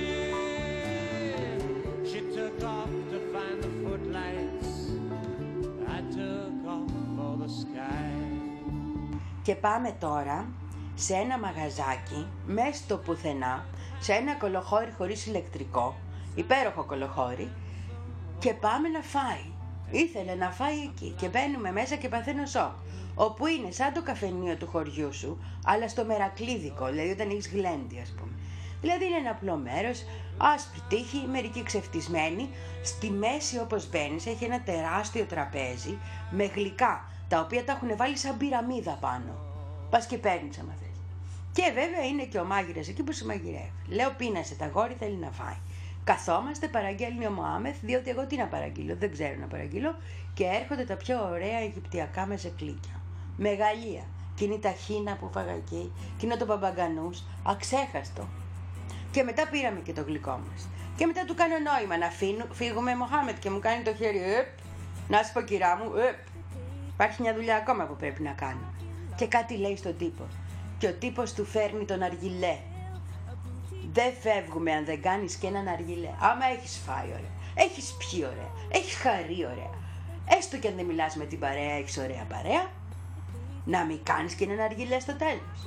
Speaker 9: She took off to find the footlights, I took off for the sky.
Speaker 2: Και πάμε τώρα σε ένα μαγαζάκι, μέσα στο πουθενά, σε ένα κολοχώρι χωρίς ηλεκτρικό, υπέροχο κολοχώρι, και πάμε να φάει. Ήθελε να φάει εκεί και μπαίνουμε μέσα και παθαίνω σοκ, όπου είναι σαν το καφενείο του χωριού σου, αλλά στο μερακλίδικο, δηλαδή όταν έχεις γλέντι, ας πούμε. Δηλαδή είναι ένα απλό μέρος, άσπρη τύχη, μερικοί ξεφτισμένοι. Στη μέση, όπως μπαίνεις, έχει ένα τεράστιο τραπέζι με γλυκά, τα οποία τα έχουν βάλει σαν πυραμίδα πάνω. Πας και παίρνεις άμα θες. Και βέβαια είναι και ο μάγειρας εκεί που σου μαγειρεύει. Λέω, πείνασε τα γόρι, θέλει να φάει. Καθόμαστε, παραγγέλνει ο Μωάμεθ, διότι εγώ τι να παραγγείλω, δεν ξέρω να παραγγείλω, και έρχονται τα πιο ωραία αιγυπτιακά μεζεκλίκια. Μεγαλεία. Και είναι η ταχίνα που φάγα εκεί, και είναι το μπαμπαγκανούς, αξέχαστο. Και μετά πήραμε και το γλυκό μας. Και μετά του κάνω νόημα να φύγουμε, φύγουμε Μοχάμετ, και μου κάνει το χέρι, επ, να σου πω κυρά μου, επ, υπάρχει μια δουλειά ακόμα που πρέπει να κάνω. Και κάτι λέει στον τύπο. Και ο τύπος του φέρνει τον αργιλέ. Δεν φεύγουμε αν δεν κάνεις και έναν αργιλέ. Άμα έχεις φάει ωραία, έχεις πιει ωραία, έχεις χαρεί ωραία, έστω και αν δεν μιλάς με την παρέα, έχεις ωραία παρέα, να μην κάνεις και έναν αργιλέ στο τέλος.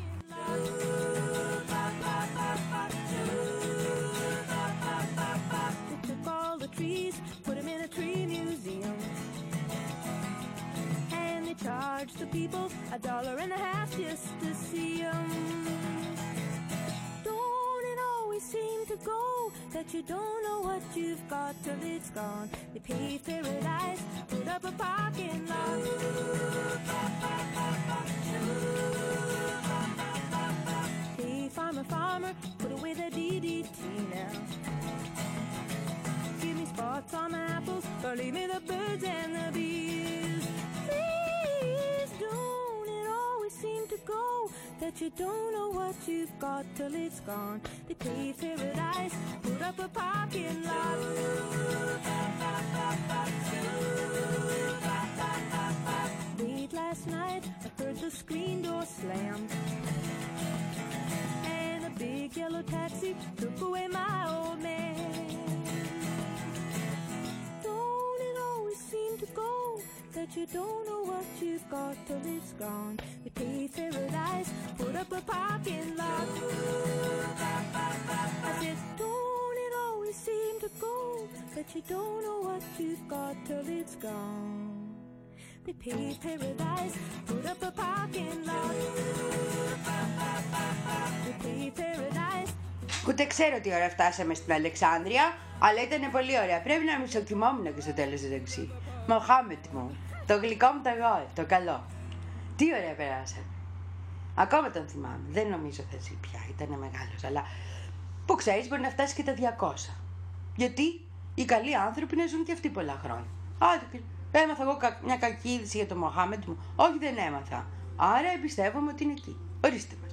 Speaker 10: Charge the people a dollar and a half just to see them. Don't it always seem to go that you don't know what you've got till it's gone? They paved paradise, put up a parking lot. Hey, farmer, farmer, put away the D D T now. Give me spots on my apples, or leave me the birds and the bees. Please don't it always seem to go that you don't know what you've got till it's gone. They paved paradise, put up a parking lot. Late last night, I heard the screen door slam, and a big yellow taxi took away my old man. Don't it always seem to go that you don't know what you've got till it's gone? They paved paradise, put up a parking lot. I said, don't it always seem to go that you don't know what you've got till it's gone? They paved paradise, put up a parking lot. They paved paradise.
Speaker 2: Ούτε ξέρω τι ώρα φτάσαμε στην Αλεξάνδρεια, αλλά ήταν πολύ ωραία. Πρέπει να μισοκοιμόμουν και στο τέλος του ταξί. Μοχάμετ μου, το γλυκό μου το εγώ, το καλό. Τι ωραία περάσαμε. Ακόμα τον θυμάμαι. Δεν νομίζω θα ζει πια, ήταν μεγάλος, αλλά που ξέρεις μπορεί να φτάσει και τα διακόσια. Γιατί οι καλοί άνθρωποι να ζουν και αυτοί πολλά χρόνια. Άντε, έμαθα εγώ μια κακή είδηση για τον Μοχάμετ μου. Όχι, δεν έμαθα. Άρα εμπιστεύομαι ότι είναι εκεί. Ορίστε μας.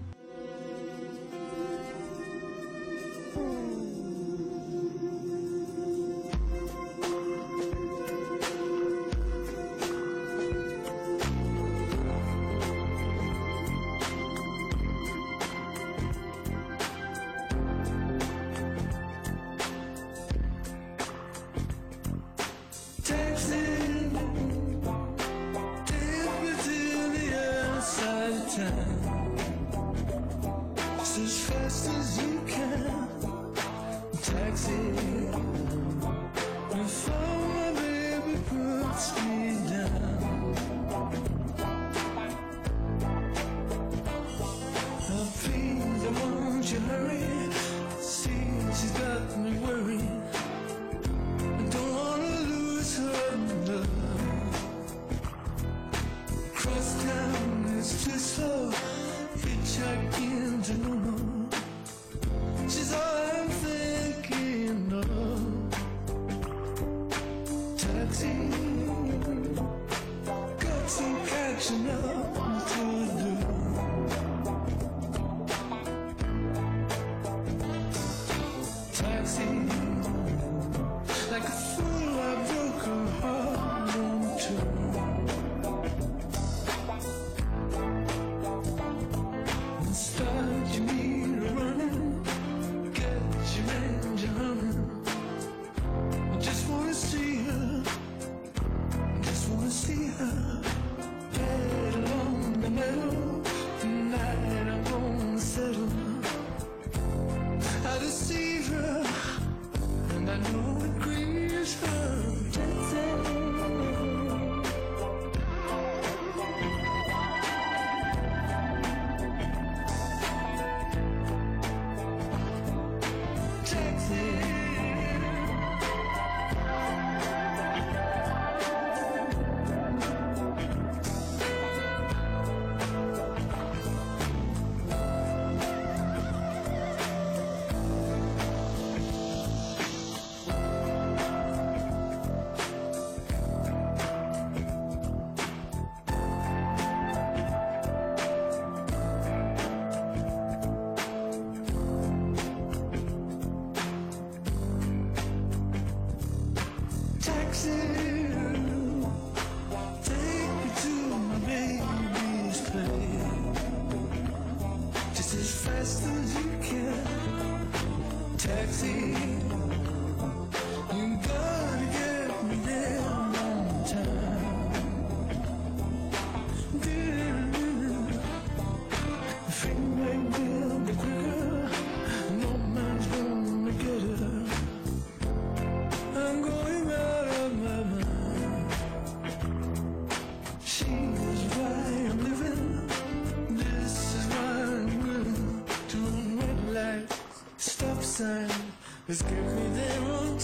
Speaker 4: Just give me the wrong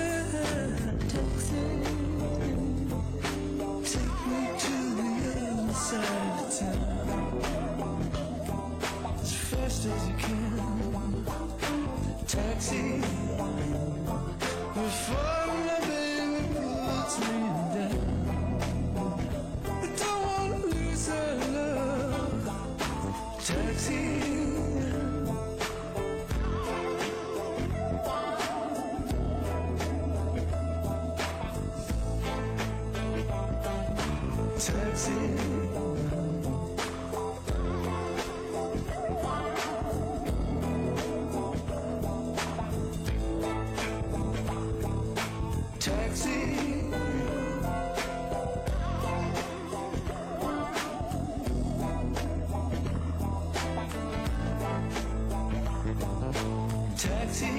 Speaker 4: time. Taxi, take me to the other side of town as fast as you can. Taxi, before my baby puts me down. I don't wanna lose her love. Taxi. Taxi. Taxi. Taxi.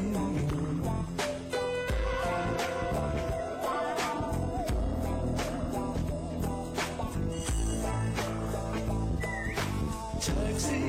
Speaker 4: Taxi.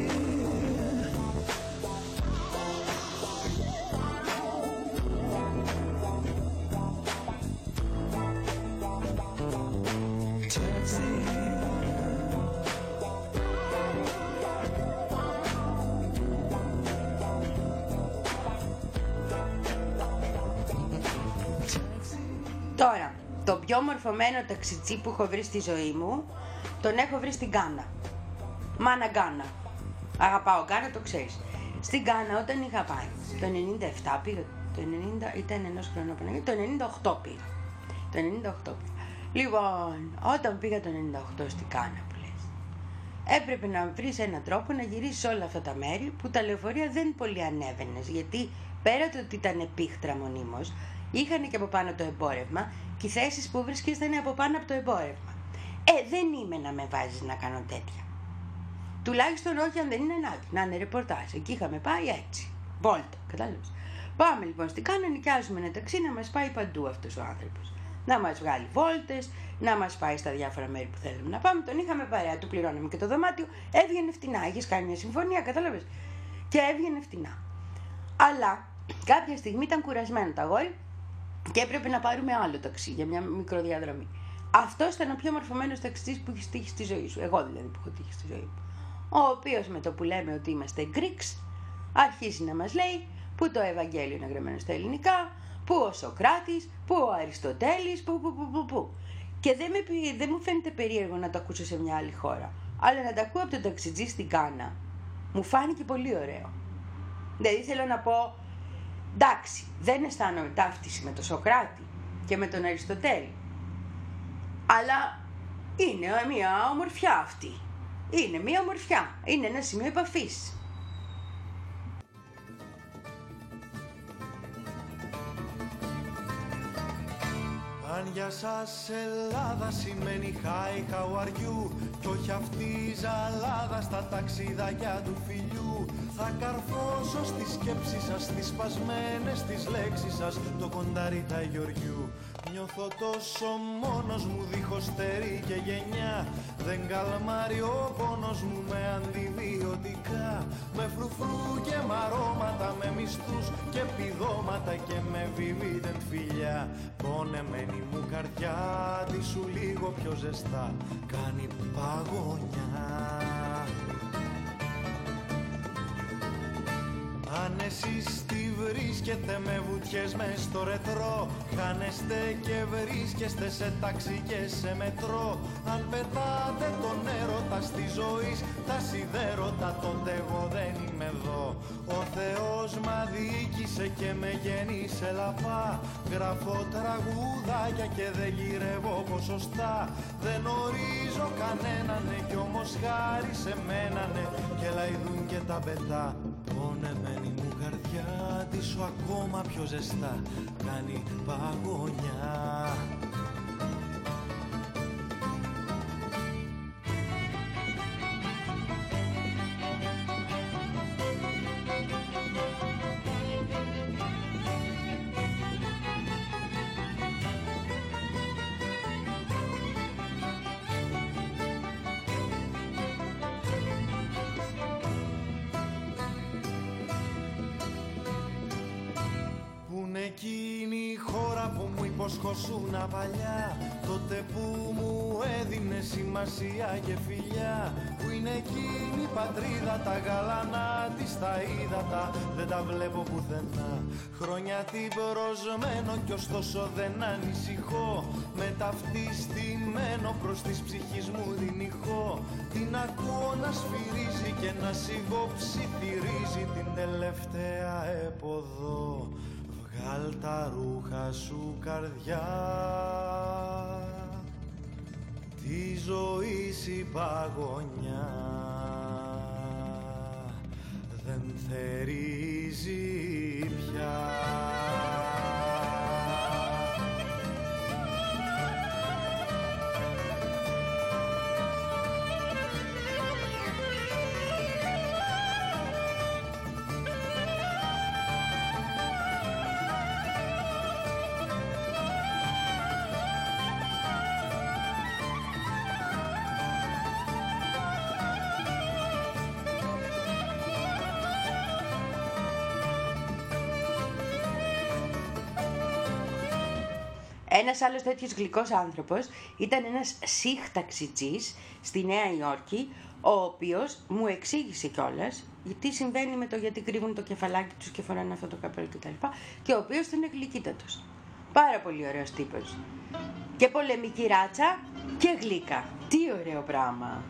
Speaker 2: Τώρα, το πιο μορφωμένο ταξιτζί που έχω βρει στη ζωή μου, τον έχω βρει στην Γκάνα. Μάνα Γκάνα. Αγαπάω Γκάνα, το ξέρεις. Στην Γκάνα όταν είχα πάει, το ενενήντα επτά πήγα, το ενενήντα ήταν ενός χρονού, το ενενήντα οκτώ πήγα. Το ενενήντα οκτώ πήγα. Λοιπόν, όταν πήγα το ενενήντα οκτώ στην Γκάνα που λες, έπρεπε να βρεις έναν τρόπο να γυρίσεις όλα αυτά τα μέρη που τα λεωφορεία δεν πολύ ανέβαινες, γιατί πέρα το ότι ήταν επίχτρα μονίμως, είχαν και από πάνω το εμπόρευμα και οι θέσεις που βρίσκες ήταν από πάνω από το εμπόρευμα. Ε, δεν είμαι να με βάζεις να κάνω τέτοια. Τουλάχιστον όχι αν δεν είναι ανάγκη, να είναι ρεπορτάζ. Εκεί είχαμε πάει έτσι. Βόλτα, κατάλαβες. Πάμε λοιπόν στην Κάνα, νοικιάζουμε ένα ταξί να μας πάει παντού αυτός ο άνθρωπος. Να μας βγάλει βόλτες, να μας πάει στα διάφορα μέρη που θέλουμε να πάμε. Τον είχαμε παρέα, του πληρώναμε και το δωμάτιο. Έβγαινε φτηνά. Έχεις κάνει μια συμφωνία, κατάλαβες. Και έβγαινε φτηνά. Αλλά κάποια στιγμή ήταν κουρασμένο το αγόρι και έπρεπε να πάρουμε άλλο ταξί για μια μικροδιαδρομή. Αυτό ήταν ο πιο μορφωμένος ταξιτζής που έχει τύχει στη ζωή σου. Εγώ δηλαδή που έχω τύχει στη ζωή μου. Ο οποίος με το που λέμε ότι είμαστε Greeks, αρχίζει να μας λέει που το Ευαγγέλιο είναι γραμμένο στα ελληνικά, που ο Σοκράτης, που ο Αριστοτέλης, που που που που που. Και δεν, με, δεν μου φαίνεται περίεργο να το ακούσω σε μια άλλη χώρα. Αλλά να το ακούω από τον ταξιτζή στην Γκάνα, μου φάνηκε πολύ ωραίο. Δηλαδή θέλω να πω, εντάξει, δεν αισθάνομαι ταύτιση με τον Σοκράτη και με τον Αριστοτέλη. Αλλά είναι μια ομορφιά αυτή. Είναι μια ομορφιά. Είναι ένα σημείο επαφής.
Speaker 4: Αν για σας Ελλάδα σημαίνει hi, how are you, κι όχι αυτή η ζαλάδα στα ταξιδάκια του φιλιού, θα καρφώσω στη σκέψη σας, στις σπασμένες τις λέξεις σας, το κονταρίτα Γεωργιού. Νιώθω τόσο μόνος μου δίχως στερή και γενιά, δεν καλμάρει ο πόνος μου με αντιβιωτικά, με φρουφρού και μαρώματα, με μισθούς και πηδώματα και με βιβίδεν φιλιά. Πονεμένη μου καρδιά, τη σου λίγο πιο ζεστά κάνει παγωνιά. Αν εσείς τη βρίσκετε με βουτιές μες στο ρετρό, χάνεστε και βρίσκεστε σε ταξί και σε μετρό. Αν πετάτε τον έρωτα στη ζωή, τα σιδέρωτα, τότε εγώ δεν είμαι εδώ. Ο Θεός μ' αδίκησε και με γέννησε λαπά. Γράφω τραγουδάκια και δεν γυρεύω ποσοστά. Δεν ορίζω κανέναν, ναι, κι όμως χάρη σε μένα, ναι, και λαϊδούν και τα πετά. Πονεμένη μου καρδιά, τη σου ακόμα πιο ζεστά κάνει παγωνιά. Εκείνη η χώρα που μου υποσχόσουνα παλιά, τότε που μου έδινε σημασία και φιλιά, που είναι εκείνη η πατρίδα, τα γαλανά της τα ύδατα, δεν τα βλέπω πουθενά. Χρόνια την προσμένω κι ωστόσο δεν ανησυχώ, με ταυτιστημένο προς της ψυχής μου την ηχό. Την ακούω να σφυρίζει και Ένας υβοψιθυρίζει την τελευταία έποδο. Βγάλ' τα ρούχα σου καρδιά, τη ζωής η παγωνιά δεν θερίζει πια.
Speaker 2: Ένας άλλος τέτοιος γλυκός άνθρωπος ήταν ένας Σιχ ταξιτζής στη Νέα Υόρκη, ο οποίος μου εξήγησε κιόλας τι συμβαίνει με το γιατί κρύβουν το κεφαλάκι τους και φοράνε αυτό το καπέλο κτλ. Και ο οποίος ήταν γλυκύτατος. Πάρα πολύ ωραίος τύπος. Και πολεμική ράτσα και γλύκα. Τι ωραίο πράγμα.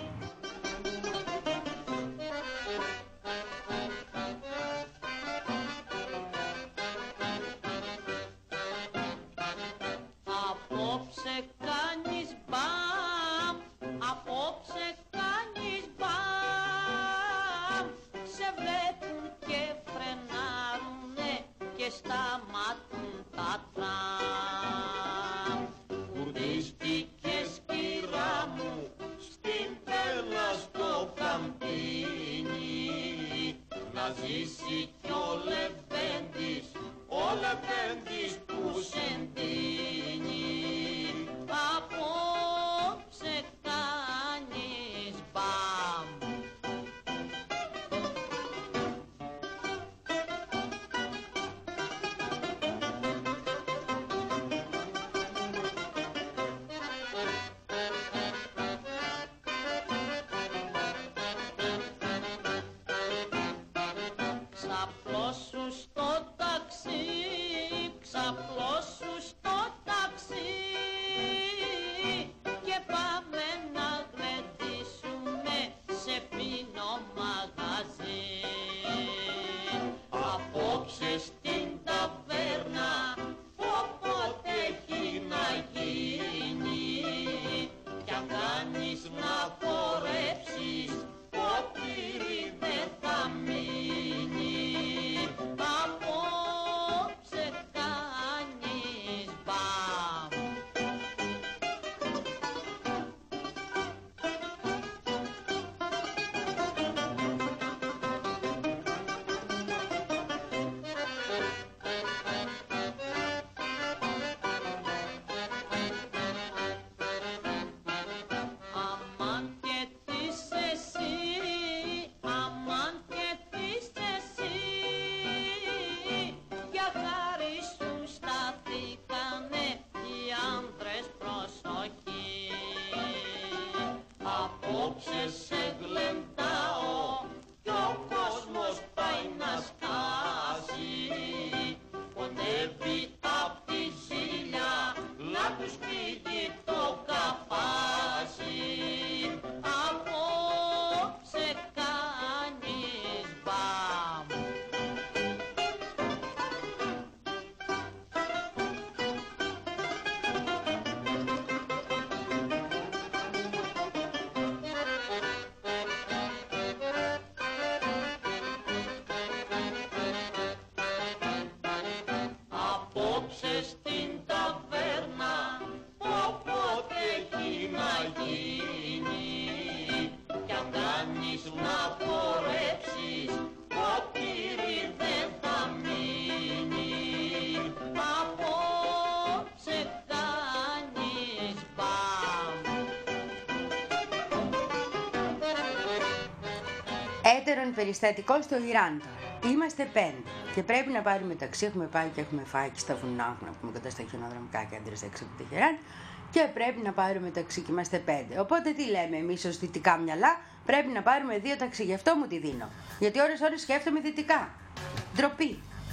Speaker 2: Έτερον περιστατικό στο Ιράν τώρα. Είμαστε πέντε και πρέπει να πάρουμε ταξί. Έχουμε πάει και έχουμε φάει και στα βουνά, να πούμε, κοντά στα χιονοδρομικά κέντρα έξω από το Τεχεράν. Και πρέπει να πάρουμε ταξί και είμαστε πέντε. Οπότε τι λέμε εμείς ως δυτικά μυαλά, πρέπει να πάρουμε δύο ταξί. Γι' αυτό μου τη δίνω. Γιατί ώρες ώρες σκέφτομαι δυτικά. Ντροπή.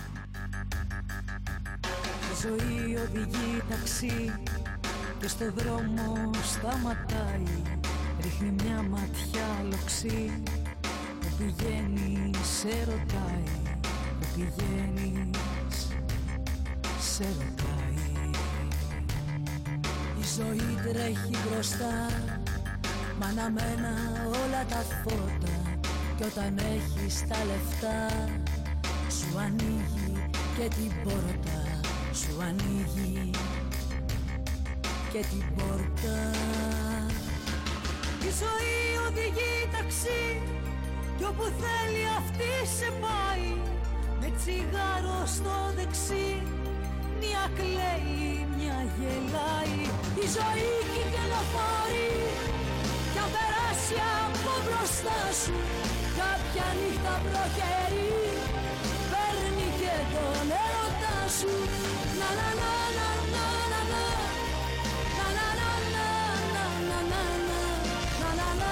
Speaker 10: Η ζωή οδηγεί ταξί και στο δρόμο σταματάει. Ρίχνει μια ματιά λοξή πηγαίνεις, σε ρωτάει, που πηγαίνεις, σε ρωτάει. Η ζωή τρέχει μπροστά, μ' αναμένα όλα τα φώτα, κι όταν έχεις τα λεφτά σου ανοίγει και την πόρτα, σου ανοίγει και την πόρτα. Η ζωή οδηγεί ταξί κι όπου θέλει αυτή σε πάει, με τσιγάρο στο δεξί, μια κλαίει, μια γελάει. Η ζωή κυκλοφορεί κι αν περάσει από μπροστά σου κάποια νύχτα προχερεί, παίρνει και τον έρωτά σου. Να να να να να να να να να να να να να να να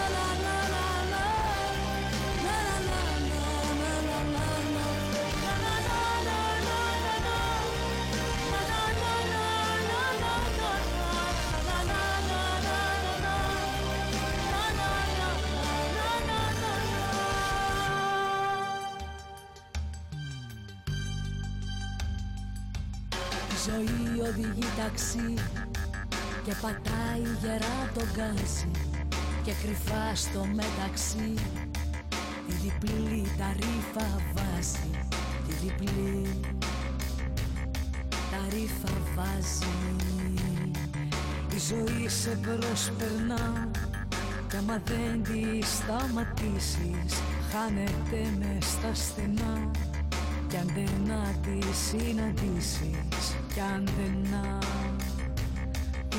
Speaker 10: Η ζωή οδηγεί ταξί και πατάει γερά το γκάζι και κρυφά στο μεταξύ τη διπλή τα ρήφα βάζει, τη διπλή τα ρήφα βάζει. Η ζωή σε προσπερνά κι άμα δεν τη σταματήσεις χάνεται μες στα στενά. Κι αν δεν να τη συναντήσεις, κι αν δεν να τη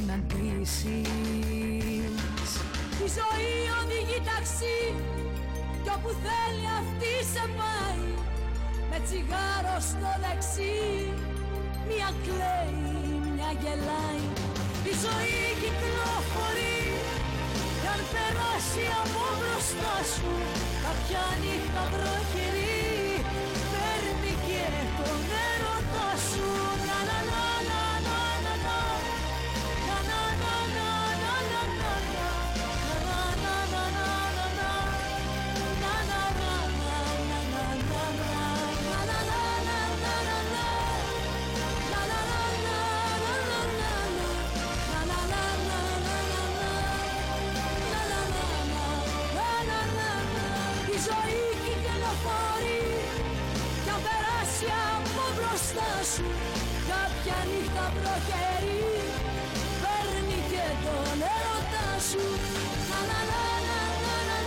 Speaker 10: συναντήσεις. Η ζωή οδηγεί ταξί κι όπου θέλει αυτή σε πάει, με τσιγάρο στο δεξί, μια κλαίει, μια γελάει. Η ζωή κυκλοφορεί κι αν περάσει από μπροστά σου κάποια νύχτα προχερεί, παίρνει και τον έρωτα σου. Να να να να να να να να να να να να να η ζωή κυκλοφορεί κι αν περάσει από μπροστά σου κάποια νύχτα προχερεί, παίρνει και τον έρωτα σου. Να να να να να να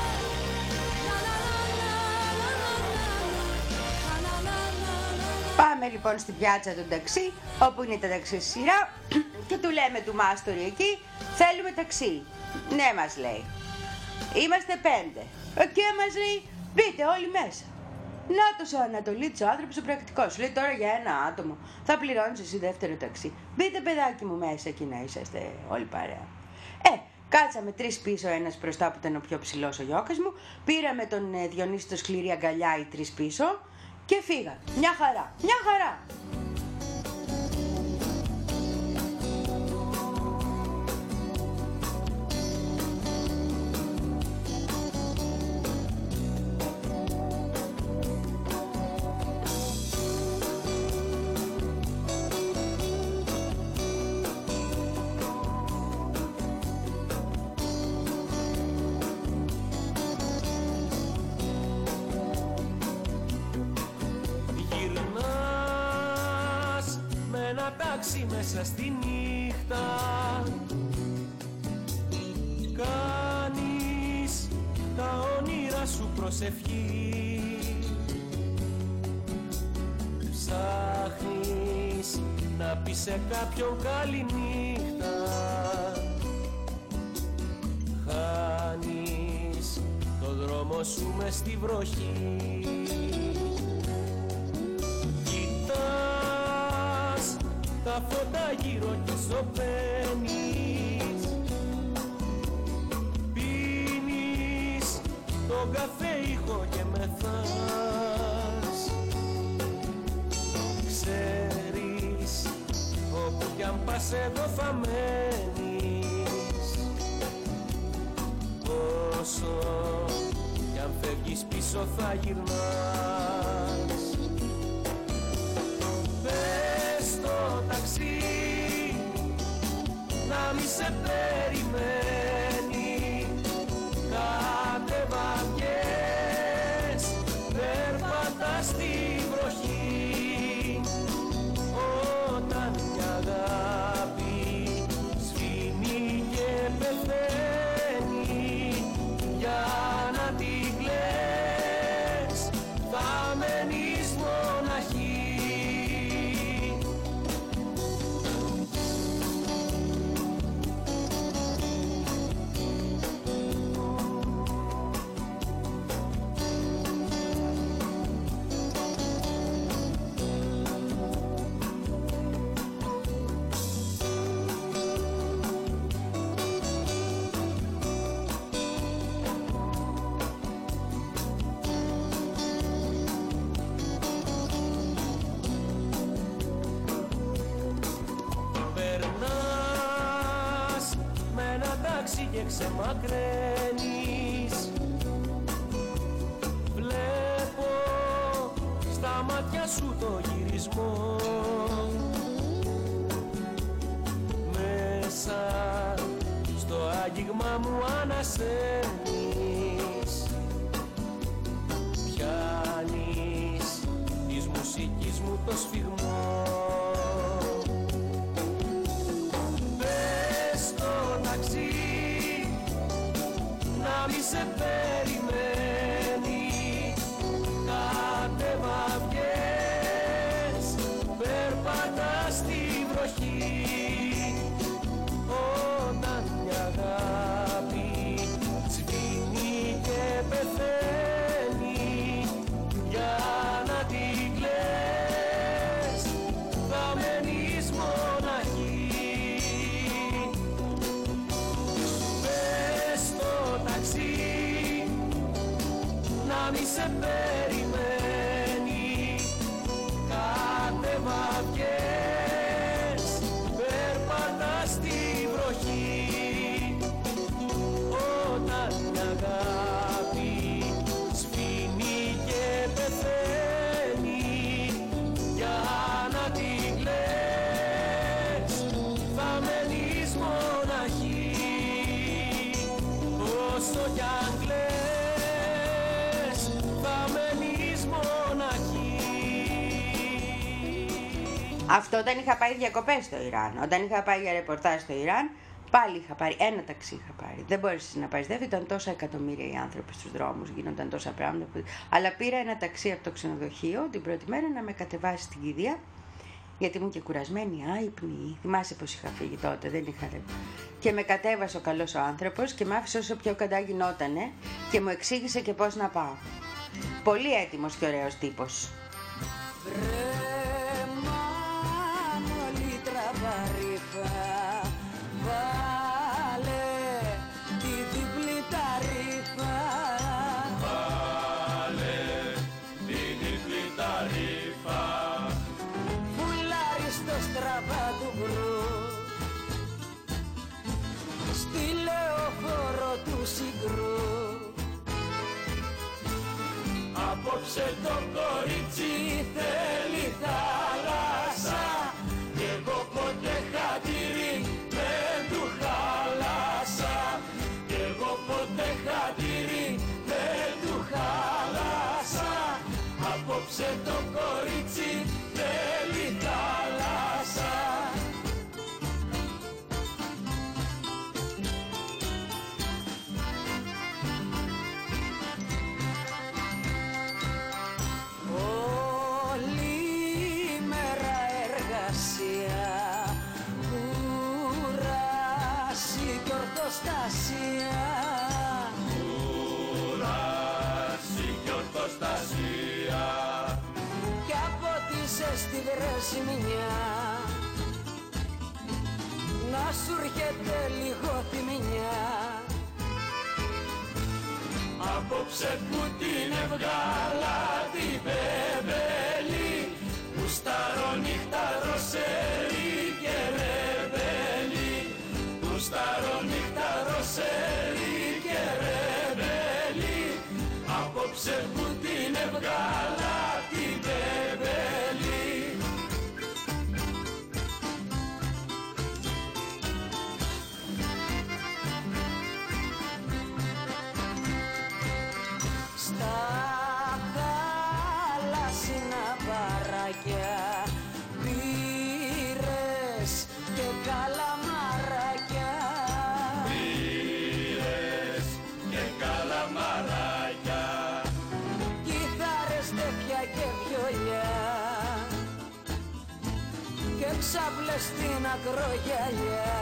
Speaker 10: να.
Speaker 2: Πάμε λοιπόν στην πιάτσα του ταξί, όπου είναι τα ταξί σειρά και του λέμε του μάστορη εκεί, θέλουμε ταξί. Ναι, μας λέει. Είμαστε πέντε. Και μας λέει, μπείτε όλοι μέσα. Νάτος ο Ανατολίτης ο άνθρωπος ο πρακτικός. Λέει τώρα για ένα άτομο θα πληρώνεις εσύ δεύτερο ταξί. Μπείτε παιδάκι μου μέσα εκεί να είσαστε όλοι παρέα. Ε, κάτσαμε τρεις πίσω, ένας μπροστά που ήταν ο πιο ψηλός ο γιώκας μου. Πήραμε τον ε, Διονύση το σκληρή αγκαλιά οι τρεις πίσω και φύγα. Μια χαρά, μια χαρά.
Speaker 4: Μέσα στη νύχτα κάνεις τα όνειρα σου προσευχή, ψάχνεις να πεις σε κάποιον καλή νύχτα, χάνεις το δρόμο σου μες στη βροχή. Τα φώτα γύρω και σωπαίνεις, πίνεις τον καφέ ήχο και μεθάς. Ξέρεις όπου κι αν πας εδώ θα μένεις, όσο κι αν φεύγεις φεύγεις πίσω θα γυρνάς. Πες στο ταξί να μη σε περιμένει, κατέβα βγες, περπατάς στη βροχή. Όταν μια αγάπη σβήνει και πεθαίνει, για να την κλαις θα μένεις μοναχή. Και ξεμακραίνεις, βλέπω στα μάτια σου το γυρισμό, μέσα στο άγγιγμα μου ανασένεις, πιάνεις της μουσικής μου το σφιγμό. Πες στο ταξί να μη σε περιμένει, κατέβα βγες, περπατάς στη βροχή. Όταν μια αγάπη σβήνει και πεθαίνει, για να την κλαις θα μένεις μοναχή. Να μη σε περιμένει, κατέβα βγες, περπατάς στη βροχή. Όταν μια αγάπη σβήνει και πεθαίνει, για να την κλαις θα μένεις μοναχή. Όσο κι αν κλαις θα μένεις μοναχή.
Speaker 2: Αυτό όταν είχα πάει διακοπές στο Ιράν. Όταν είχα πάει για ρεπορτάζ στο Ιράν, πάλι είχα πάρει ένα ταξί. Είχα πάρει. Δεν μπόρεσες να πάρεις δεύτερο, ήταν τόσα εκατομμύρια οι άνθρωποι στους δρόμους, γίνονταν τόσα πράγματα. Που... Αλλά πήρα ένα ταξί από το ξενοδοχείο την πρώτη μέρα να με κατεβάσει στην κηδεία, γιατί ήμουν και κουρασμένη, άϊπνη. Θυμάσαι πως είχα φύγει τότε, δεν είχα λεπτό. Και με κατέβασε ο καλός ο άνθρωπος και με άφησε όσο πιο κοντά γινότανε και μου εξήγησε και πώς να πάω. Πολύ έτοιμος και ωραίος τύπος.
Speaker 10: Βρε μάνο τραβαρήφα, βάλε τη διπλή ταρήφα.
Speaker 4: Βάλε τη διπλή ταρήφα.
Speaker 10: Πουλάρι στο στραβά του γκρου, στη λεωφόρο του συγκρού.
Speaker 4: Απόψε το κορίτσι θέλει θάλασσα, κι εγώ ποτέ χατήρι δεν του χάλασα. Κι εγώ ποτέ χατήρι δεν του χάλασα. Απόψε το κορίτσι θέλει θάλασσα.
Speaker 10: Κι από τη ζέστη βρεσμηνιά να σου έρχεται λίγο θυμηνιά.
Speaker 4: Απόψε που την εβγάλα την πεμπέλη, που σταρώ νύχτα ροσέρι και ρεμπέλη, που σταρώ νύχτα ροσέρι και ρεμπέλη. απόψε που την έβγαλα την τεμπέλη.
Speaker 10: Στα θάλασσινα μπαράκια πήρες και καλαμαράκια.
Speaker 4: Πήρες και καλαμαράκια,
Speaker 10: Κιθάρες, τέτοια και βιολιά και ξάπλες στην ακρογιαλιά.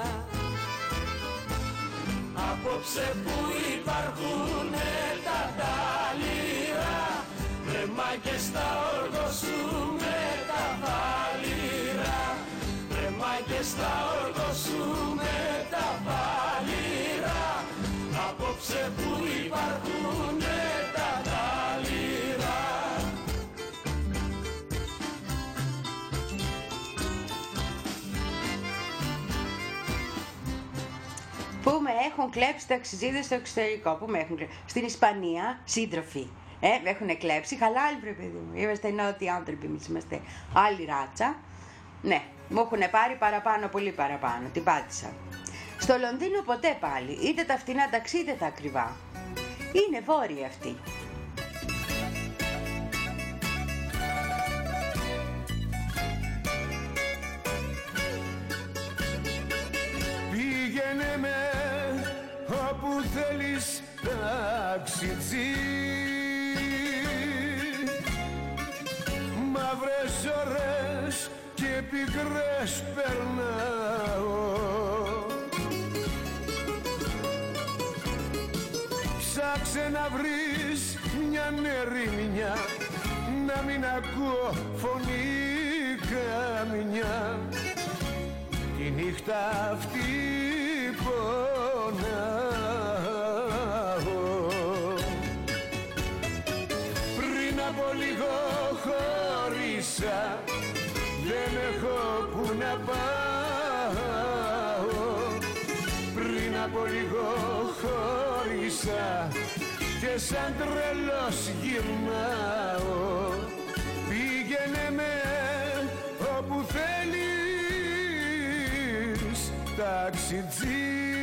Speaker 4: απόψε που υπάρχουνε τα τάλιρα, βρέμα και στα όργο σου με τα βάλιρα, βρέμα και στα όργο σου με τα βάλιρα, απόψε που υπάρχουνε τα τάλιρα.
Speaker 2: Πού με έχουν κλέψει ταξιτζίδες στο εξωτερικό, πού με έχουν κλέψει. Στην Ισπανία, σύντροφοι. Ε, με έχουν κλέψει. Χαλάλι, βρε παιδί μου. Είμαστε νότιοι άνθρωποι, εμείς είμαστε άλλη ράτσα. Ναι, μου έχουν πάρει παραπάνω, πολύ παραπάνω. Την πάτησα. Στο Λονδίνο ποτέ πάλι. Είτε τα φτηνά ταξί, είτε τα ακριβά. Είναι βόρειοι αυτοί.
Speaker 8: Πήγαινε με όπου θέλεις ταξιτζή, μαύρες ώρες και πικρές περνάω, ψάξε να βρεις μια ερημιά, να μην ακούω φωνή καμιά, τη νύχτα αυτή πονάω. Πριν από λίγο χωρίσα, δεν έχω που να πάω. Πριν από λίγο χωρίσα και σαν τρελός γυρνάω. Πήγαινε με όπου θέλεις ταξιτζή.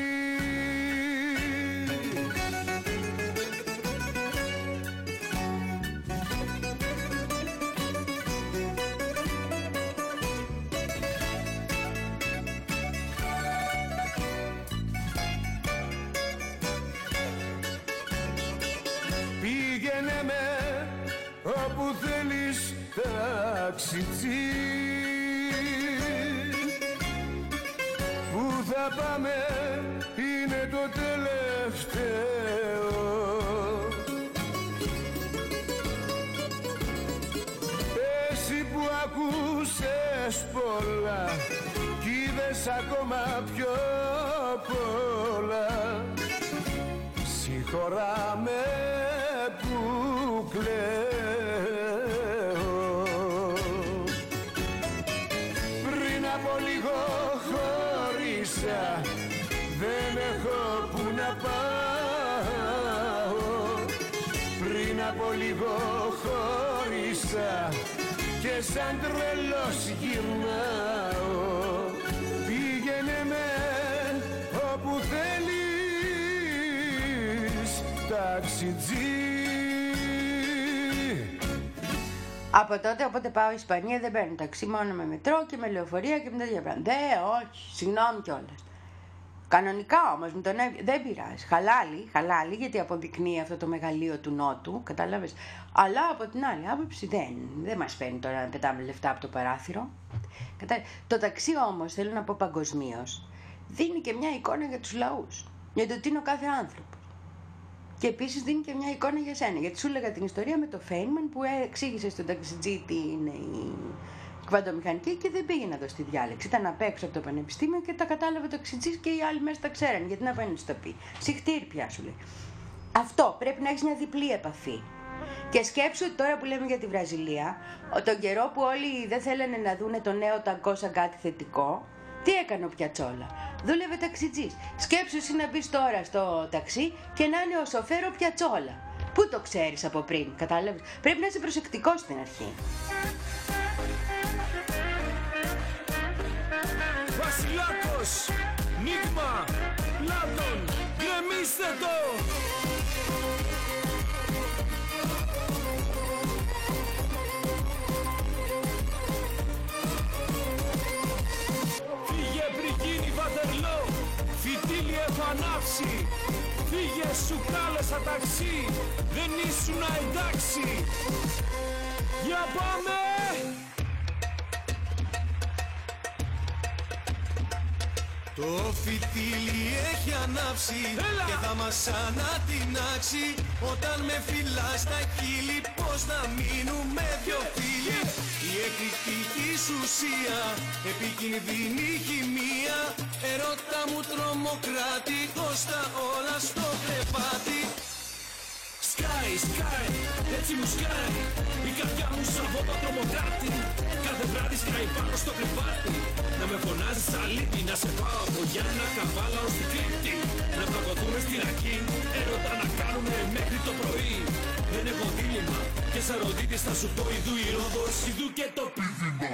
Speaker 8: Πήγαινε με όπου θέλεις ταξιτζή. Πού θα πάμε είναι το τελευταίο. Εσύ που ακούσες πολλά κι είδες ακόμα πιο πολλά, συγχωρά με που κλαίω. Πριν από λίγο χωρίσα, δεν έχω που να πάω. Πριν από λίγο χωρίσα και σαν τρελός γυρνάω. Πήγαινε με όπου θέλεις ταξιτζή.
Speaker 2: Από τότε, όποτε πάω Ισπανία, δεν παίρνω ταξί, μόνο με μετρό και με λεωφορεία και με τέτοια πράγματα. Δε, όχι, συγγνώμη κιόλας. Κανονικά όμως, με τον έβγαι... δεν πειράζει. Χαλάλι, χαλάλι, γιατί αποδεικνύει αυτό το μεγαλείο του Νότου, κατάλαβες. Αλλά από την άλλη άποψη δεν, δεν μας παίρνει τώρα να πετάμε λεφτά από το παράθυρο. Κατα... Το ταξί όμως, θέλω να πω παγκοσμίως, δίνει και μια εικόνα για τους λαούς, για το τι είναι ο κάθε άνθρωπος. Και επίσης δίνει και μια εικόνα για σένα. Γιατί σου έλεγα την ιστορία με το Φέινμαν που εξήγησε στον ταξιτζή τι είναι η κβαντομηχανική και δεν πήγε να δώσει τη διάλεξη. Ήταν απ' έξω από το πανεπιστήμιο και τα κατάλαβε το ταξιτζής και οι άλλοι μέσα τα ξέραν. Γιατί να πάνε στο πει. Συχτήρι πια σου λέει. Αυτό πρέπει να έχεις μια διπλή επαφή. Και σκέψου ότι τώρα που λέμε για τη Βραζιλία, τον καιρό που όλοι δεν θέλανε να δούνε το νέο ταγκό σαν κάτι θετικό, τι έκανε ο Πιατσόλα? Δούλευε ταξιτζής. Σκέψου εσύ να μπεις τώρα στο ταξί και να είναι ο σοφέρ ο Πιατσόλα. Πού Πού το ξέρεις από πριν, κατάλαβες? Πρέπει να είσαι προσεκτικός στην αρχή.
Speaker 11: Βασιλάκος, Νίγμα, Πλάτων, γκρεμίστε το! Φύγε Πρικίνη Βατερλό, φυτίλι επανάψει. Φύγε σου κάλεσα ταξί, δεν ήσουν εντάξει. Για πάμε!
Speaker 4: Το φυτίλι έχει ανάψει. Έλα! Και θα μας ανατινάξει. Όταν με φυλάς στα χείλη, πώς να μείνουμε δυο φίλοι. Yeah. Η εκρηκτική σου ουσία, επικίνδυνη χημεία, ερώτα μου τρομοκράτη, κόστα όλα στο κρεβάτι.
Speaker 11: Σκάει, σκάει, έτσι μου σκάει η καρδιά μου σαν βόμπα τρομοκράτη. Κάθε βράδυ σκάει πάνω στο κρεβάτι. Να με φωνάζεις αλήτη, να σε πάω από Γιάννα Καβάλα ως την Κρήτη. Να παγωθούμε στην Ακή, έρωτα να κάνουμε μέχρι το πρωί. Δεν έχω δίλημα και σαν ροδίτης θα σου πω ειδού η Ρόδος, ειδού και το πίδημα.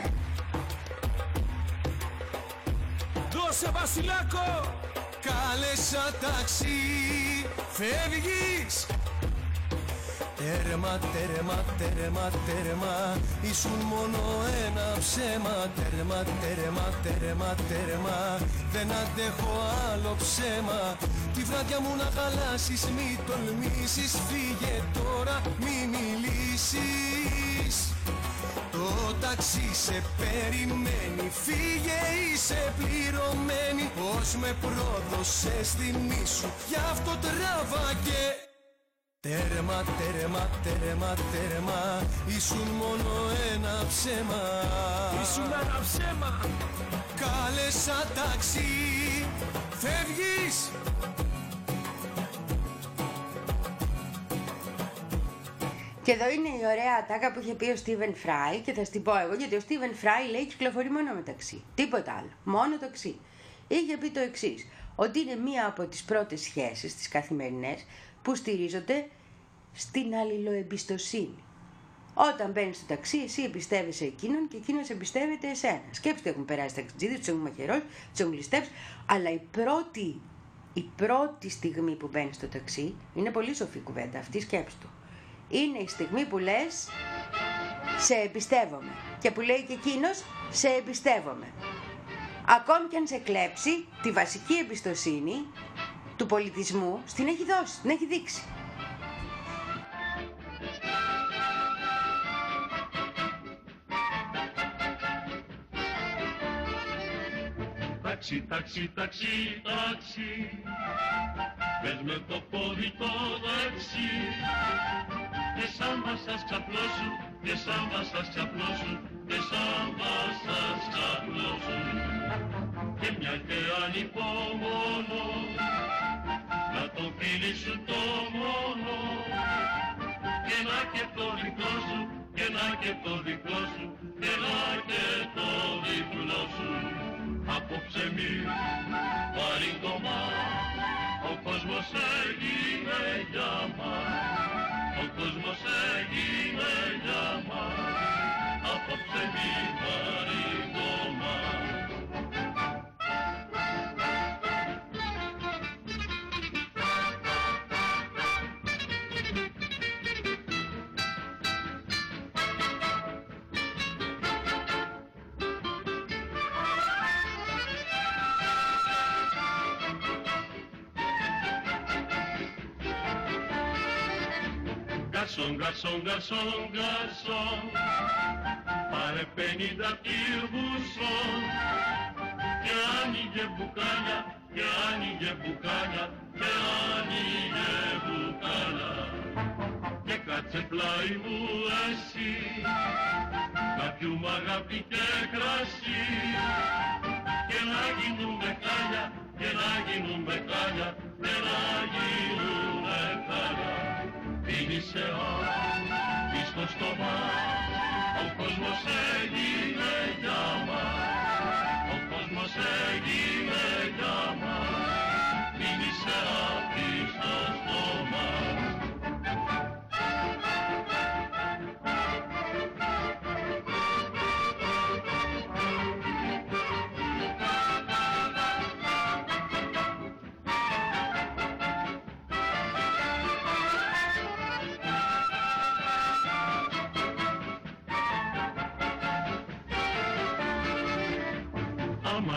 Speaker 11: Δώσε Βασιλάκο!
Speaker 4: Κάλεσα ταξί, φεύγεις. Τέρμα, τέρμα, τέρμα, τέρμα, ήσουν μόνο ένα ψέμα. Τέρμα, τέρμα, τέρμα, τέρμα, δεν αντέχω άλλο ψέμα. Τη βράδια μου να χαλάσεις, μη τολμήσεις. Φύγε τώρα, μη μιλήσεις. Το ταξί σε περιμένει, φύγε, είσαι πληρωμένη. Πώς με πρόδωσες θυμή σου, γι' αυτό τράβαγε. Τέρμα, τέρμα, τέρμα, τέρμα, ήσουν μόνο ένα ψέμα.
Speaker 11: Ήσουν ένα ψέμα.
Speaker 4: Κάλεσα ταξί, φεύγεις.
Speaker 2: Και εδώ είναι η ωραία ατάκα που είχε πει ο Στίβεν Φράι και θα στην πω εγώ, γιατί ο Στίβεν Φράι λέει κυκλοφορεί μόνο με ταξί. Τίποτα άλλο. Μόνο ταξί. Είχε πει το εξής, ότι είναι μία από τις πρώτες σχέσεις, τις καθημερινές, που στηρίζονται στην αλληλοεμπιστοσύνη. Όταν μπαίνεις στο ταξί, εσύ εμπιστεύεσαι εκείνον και εκείνος εμπιστεύεται εσένα. Σκέψτε, έχουν περάσει ταξιτζίδες, τους έχουν μαχαιρώσει, τους έχουν ληστέψει, αλλά η πρώτη, η πρώτη στιγμή που μπαίνεις στο ταξί, είναι πολύ σοφή κουβέντα αυτή, σκέψτε. Είναι η στιγμή που λες σε εμπιστεύομαι και που λέει και εκείνος σε εμπιστεύομαι. Ακόμη και αν σε κλέψει, τη βασική εμπιστοσύνη του πολιτισμού στην έχει δώσει, την έχει δείξει.
Speaker 12: Ταξί, ταξί, ταξί, ταξί, πες με το πόδι το δεξί. Και σαν μας σας ξαπλώσου, και σαν μας σας ξαπλώσου, και σαν μας σας ξαπλώσου. Και μια και ανυπομονώ, να το φίλι σου το μόνο. Και να και το δικό σου, και να και το δικό σου, και να και το διπλό σου. Απόψε μη παρήγγωμα, ο κόσμος έγινε για μας. Ο κόσμος έγινε για μας. Απόψε μη παρήγγωμα. Γκαρσόν, γκαρσόν, γκαρσόν, γκαρσόν, πάρε πενήντα τυρμπουσόν. Και άνοιγε μπουκάλια, και άνοιγε μπουκάλια, και άνοιγε μπουκάλια. Και κάτσε πλάι μου εσύ, να πιούμε αγάπη και κρασί. Και να γίνουμε χάλια, και να γίνουμε χάλια, και να γίνουμε χάλια. Πίνησε άπη στο στόμα, ο κόσμος έγινε για μας. Ο κόσμος έγινε για μας. Πίνησε άπη στο στόμα.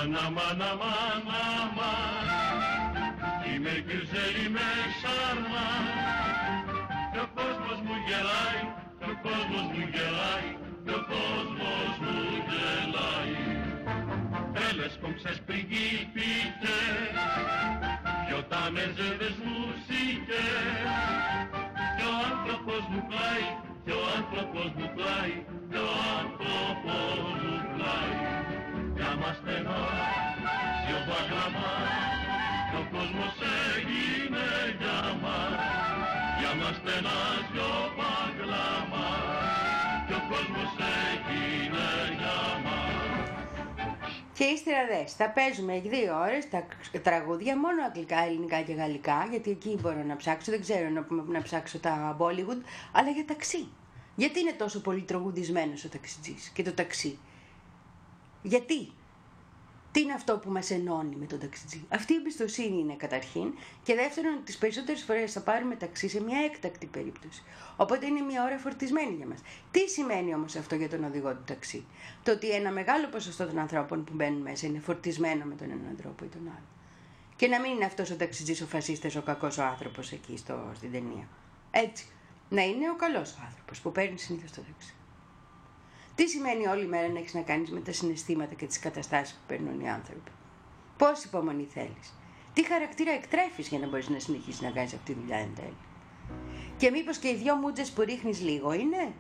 Speaker 12: Αμάν, αμάν, αμάν, αμάν. Είμαι γκριζέλη με σάρμα. Και ο κόσμος μου γελάει, και ο κόσμος μου γελάει, και ο κόσμος μου γελάει. Έλες κομψές πριγκίπιτες, πιωτά μεζέδες μουσικές. Και ο άνθρωπος μου πλάει, και ο άνθρωπος μου πλάει, και ο άνθρωπος μου πλάει. Για μας στενά, σιω μπαγλαμά, και ο κόσμος έγινε για μας. Για μας στενά, σιω μπαγλαμά, και ο κόσμος έγινε για μας.
Speaker 2: Και ύστερα δες, θα παίζουμε δύο ώρες τα τραγούδια μόνο αγγλικά, ελληνικά και γαλλικά, γιατί εκεί μπορώ να ψάξω, δεν ξέρω να, να ψάξω τα Bollywood, αλλά για ταξί. Γιατί είναι τόσο πολύ τραγουδισμένος ο ταξιτζής και το ταξί? Γιατί? Τι είναι αυτό που μας ενώνει με τον ταξιτζή? Αυτή η εμπιστοσύνη είναι καταρχήν, και δεύτερον, τις περισσότερες φορές θα πάρουμε ταξί σε μια έκτακτη περίπτωση. Οπότε είναι μια ώρα φορτισμένη για μας. Τι σημαίνει όμως αυτό για τον οδηγό του ταξί? Το ότι ένα μεγάλο ποσοστό των ανθρώπων που μπαίνουν μέσα είναι φορτισμένο με τον έναν τρόπο ή τον άλλο. Και να μην είναι αυτός ο ταξιτζής ο φασίστας, ο κακός ο άνθρωπος εκεί στο, στην ταινία. Έτσι. Να είναι ο καλός ο άνθρωπος που παίρνει συνήθως το ταξί. Τι σημαίνει όλη μέρα να έχεις να κάνεις με τα συναισθήματα και τις καταστάσεις που παίρνουν οι άνθρωποι? Πόση υπομονή θέλεις? Τι χαρακτήρα εκτρέφεις για να μπορείς να συνεχίσεις να κάνεις αυτή τη δουλειά εν τέλει? Και μήπως και οι δυο μούτζες που ρίχνεις λίγο είναι?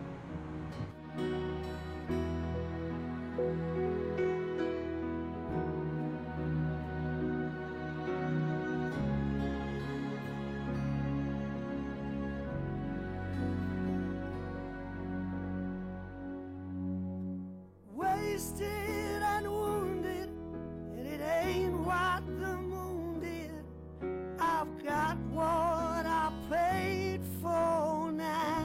Speaker 10: Wasted and wounded, and it ain't what the moon did. I've got what I paid for now.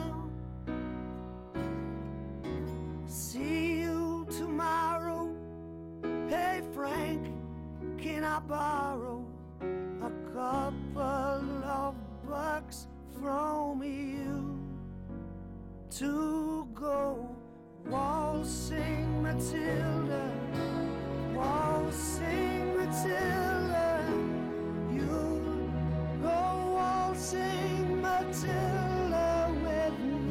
Speaker 10: See you tomorrow. Hey Frank, can I borrow a couple of bucks from you to go waltzing Matilda, waltzing Matilda, you go waltzing Matilda with me.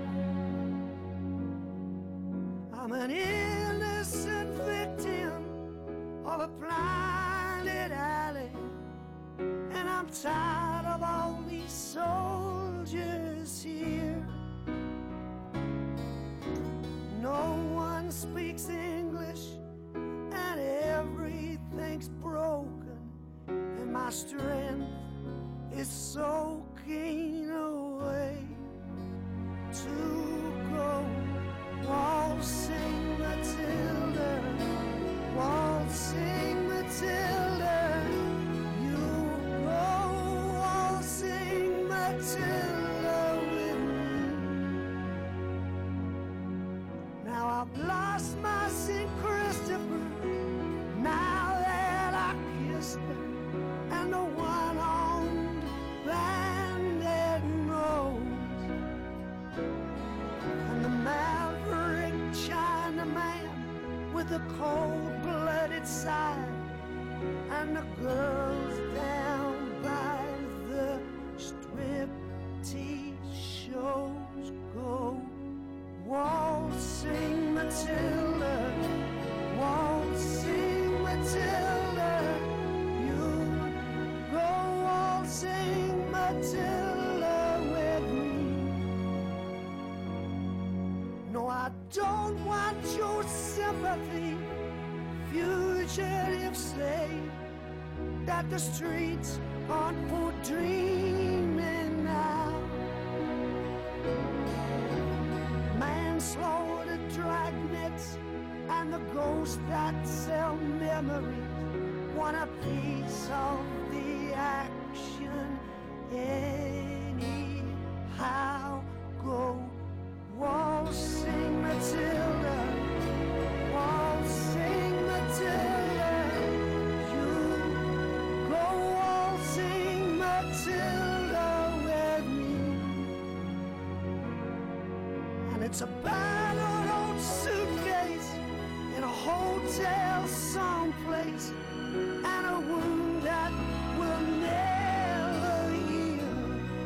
Speaker 10: I'm an innocent victim of a blinded alley, and I'm tired of all these soldiers here. No one speaks English, and everything's broken, and my strength is soaking away. To go waltzing Matilda, waltzing Matilda, you go waltzing Matilda with me. Now I've lost my Saint Christopher, now that I kissed her, and the one-armed bandit knows, and the maverick Chinaman with the cold-blooded side, and the girls down by the striptease shows go waltzing Matilda, waltzing Matilda, you go waltzing Matilda with me. No, I don't want your sympathy. Fugitives say that the streets aren't for dreaming now. Manslaughter, dragnets, and the ghosts that sell memories want a piece of the action anyhow. Go waltzing Matilda, waltzing Matilda, you go waltzing Matilda with me. And it's a battered old suitcase in a hotel someplace and a wound that will never heal.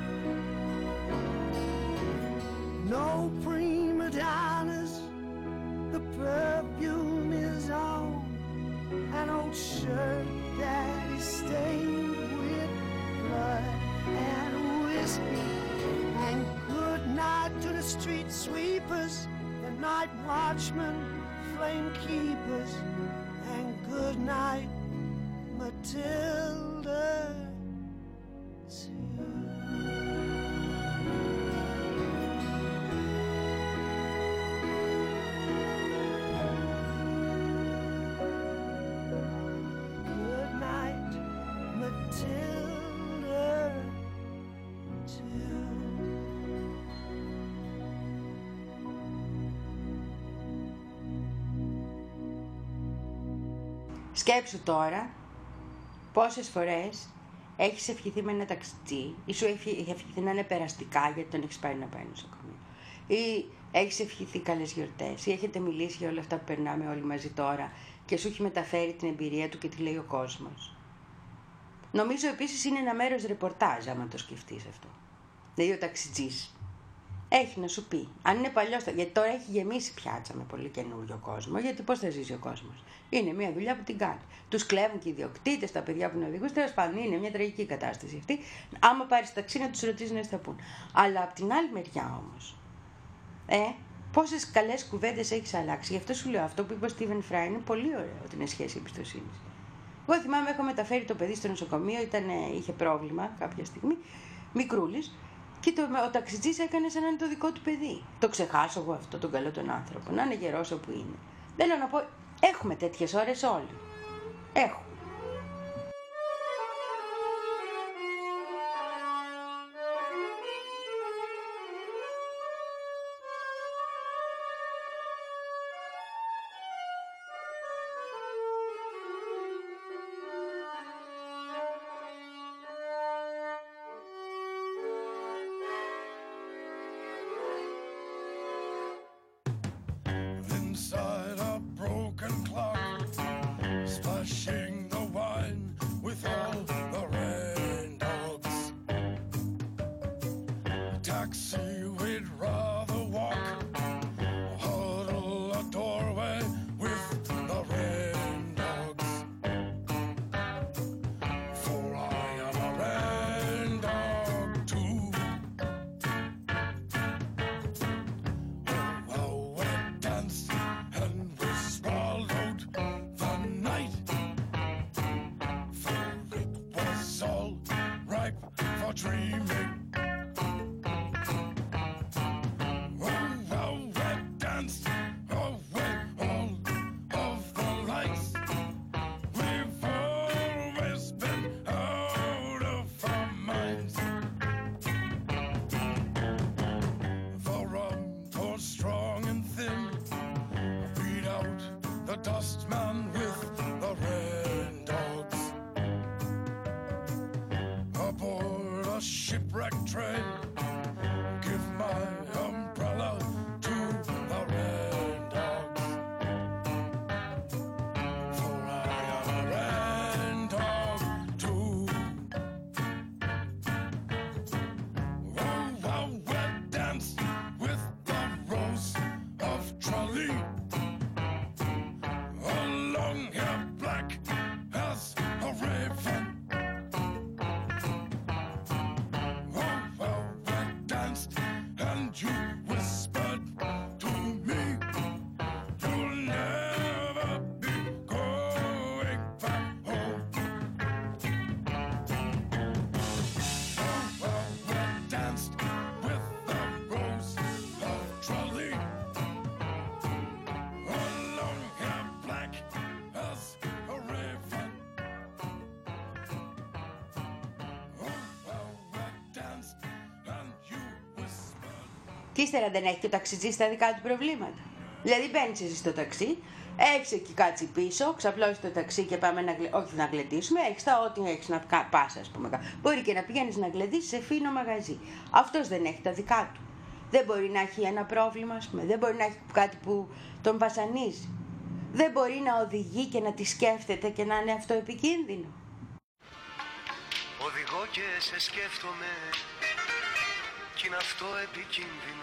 Speaker 10: No prima donnas, the perfume is on an old shirt that is stained with blood and whiskey. And good night to the street sweepers, the night watchmen, flame keepers, and good night, Matilda, too. Good night, Matilda, too.
Speaker 2: Σκέψου τώρα πόσες φορές έχεις ευχηθεί με ένα ταξιτζή ή σου έχει ευχηθεί να είναι περαστικά γιατί τον έχεις πάρει να πάει νοσοκομείο ή έχεις ευχηθεί καλές γιορτές ή έχετε μιλήσει για όλα αυτά που περνάμε όλοι μαζί τώρα και σου έχει μεταφέρει την εμπειρία του και τι λέει ο κόσμος. Νομίζω επίσης είναι ένα μέρος ρεπορτάζ άμα το σκεφτείς αυτό. Δηλαδή ο ταξιτζής έχει να σου πει, αν είναι παλιός, γιατί τώρα έχει γεμίσει πιάτσα με πολύ καινούριο κόσμο, γιατί πώς θα ζήσει ο κόσμος. Είναι μια δουλειά που την κάνει. Τους κλέβουν και οι ιδιοκτήτες, τα παιδιά που είναι οδηγούς, τέλος πάντων είναι μια τραγική κατάσταση αυτή. Άμα πάρεις ταξί να τους ρωτήσεις να θα πούν. Αλλά από την άλλη μεριά όμως, ε, πόσες καλές κουβέντες έχεις αλλάξει. Γι' αυτό σου λέω, αυτό που είπε ο Στίβεν Φράι είναι πολύ ωραίο ότι είναι σχέση εμπιστοσύνης. Εγώ θυμάμαι, έχω μεταφέρει το παιδί στο νοσοκομείο, ήταν, είχε πρόβλημα κάποια στιγμή, μικρούλης. Και το, ο ταξιτζής έκανε σαν να είναι το δικό του παιδί. Το ξεχάσω εγώ αυτό τον καλό τον άνθρωπο, να είναι γερός όπου είναι. Θέλω να πω, έχουμε τέτοιες ώρες όλοι. Έχουμε.
Speaker 3: Inside a broken clock, splashing the wine with all the rain dogs. Taxi, we'd rather walk, huddle a doorway with the rain dogs. For I am a rain dog too. Oh, how we danced and we swallowed the night, for it was all ripe for dreaming. Oh, how we danced away all of the lights. We've always been out of our minds. The rum poured strong and thin, beat out the dustman with the rain dogs. Aboard a shipwrecked train, give my umbrella to the rain dogs. For I am a rain dog too. Oh, how we danced with the rose of Tralee. A long hair black as a raven. Oh, how we danced and you whispered to me, you'll never be going back home. Oh, how we danced with the rose of Tralee. A long hair black as a raven. Oh, how we danced and you whispered.
Speaker 2: Και ύστερα δεν έχει και ο ταξιτζής τα δικά του προβλήματα. Δηλαδή μπαίνεις εσύ στο ταξί, έχεις εκεί κάτσει πίσω, ξαπλώσεις το ταξί και πάμε να, γλε... όχι να γλεντήσουμε, έχεις τα ό,τι έχεις να πας, ας πούμε. Μπορεί και να πηγαίνεις να γλεντήσεις σε φίνο μαγαζί. Αυτός δεν έχει τα δικά του. Δεν μπορεί να έχει ένα πρόβλημα, ας πούμε. Δεν μπορεί να έχει κάτι που τον βασανίζει. δεν μπορεί να οδηγεί και να τη σκέφτεται και να είναι αυτό επικίνδυνο?
Speaker 13: Οδηγώ και σε σκέφτομαι κι είναι αυτό επικίνδυνο.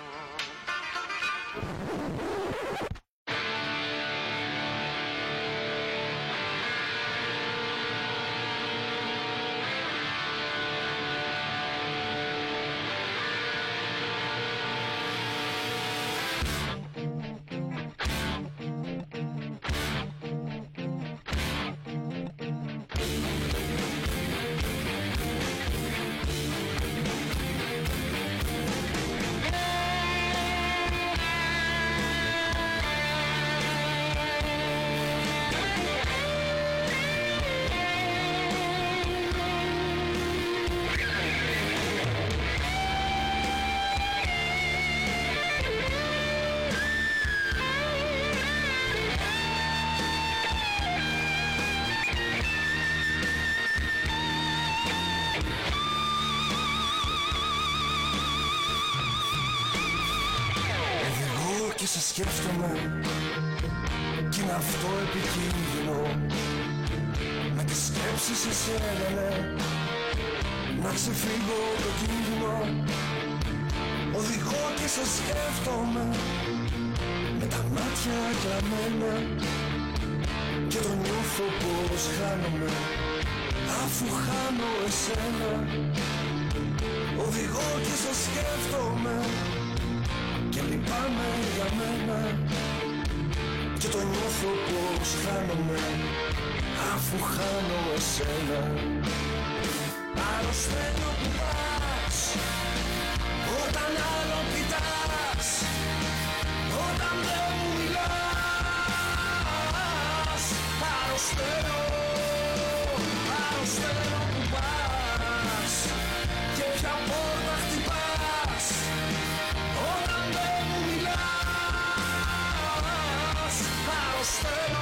Speaker 13: Σε σκέφτομαι κι είναι αυτό επικίνδυνο. Με τις σκέψεις εσένα, ναι, να ξεφύγω το κίνδυνο. Οδηγώ και σε σκέφτομαι με τα μάτια κλαμμένα και το νιώθω πως χάνομαι αφού χάνω εσένα. Οδηγώ και σε σκέφτομαι και λυπάμαι για μένα και το νιώθω πως χάνομαι αφού χάνω εσένα. Αρρωσταίνω που πας όταν άλλο κοιτάς, όταν δεν μου μιλάς. Αρρωσταίνω, αρρωσταίνω που πας και ποια πόρτα χτυπάς όταν δεν μου μιλάς. Αρρωσταίνω.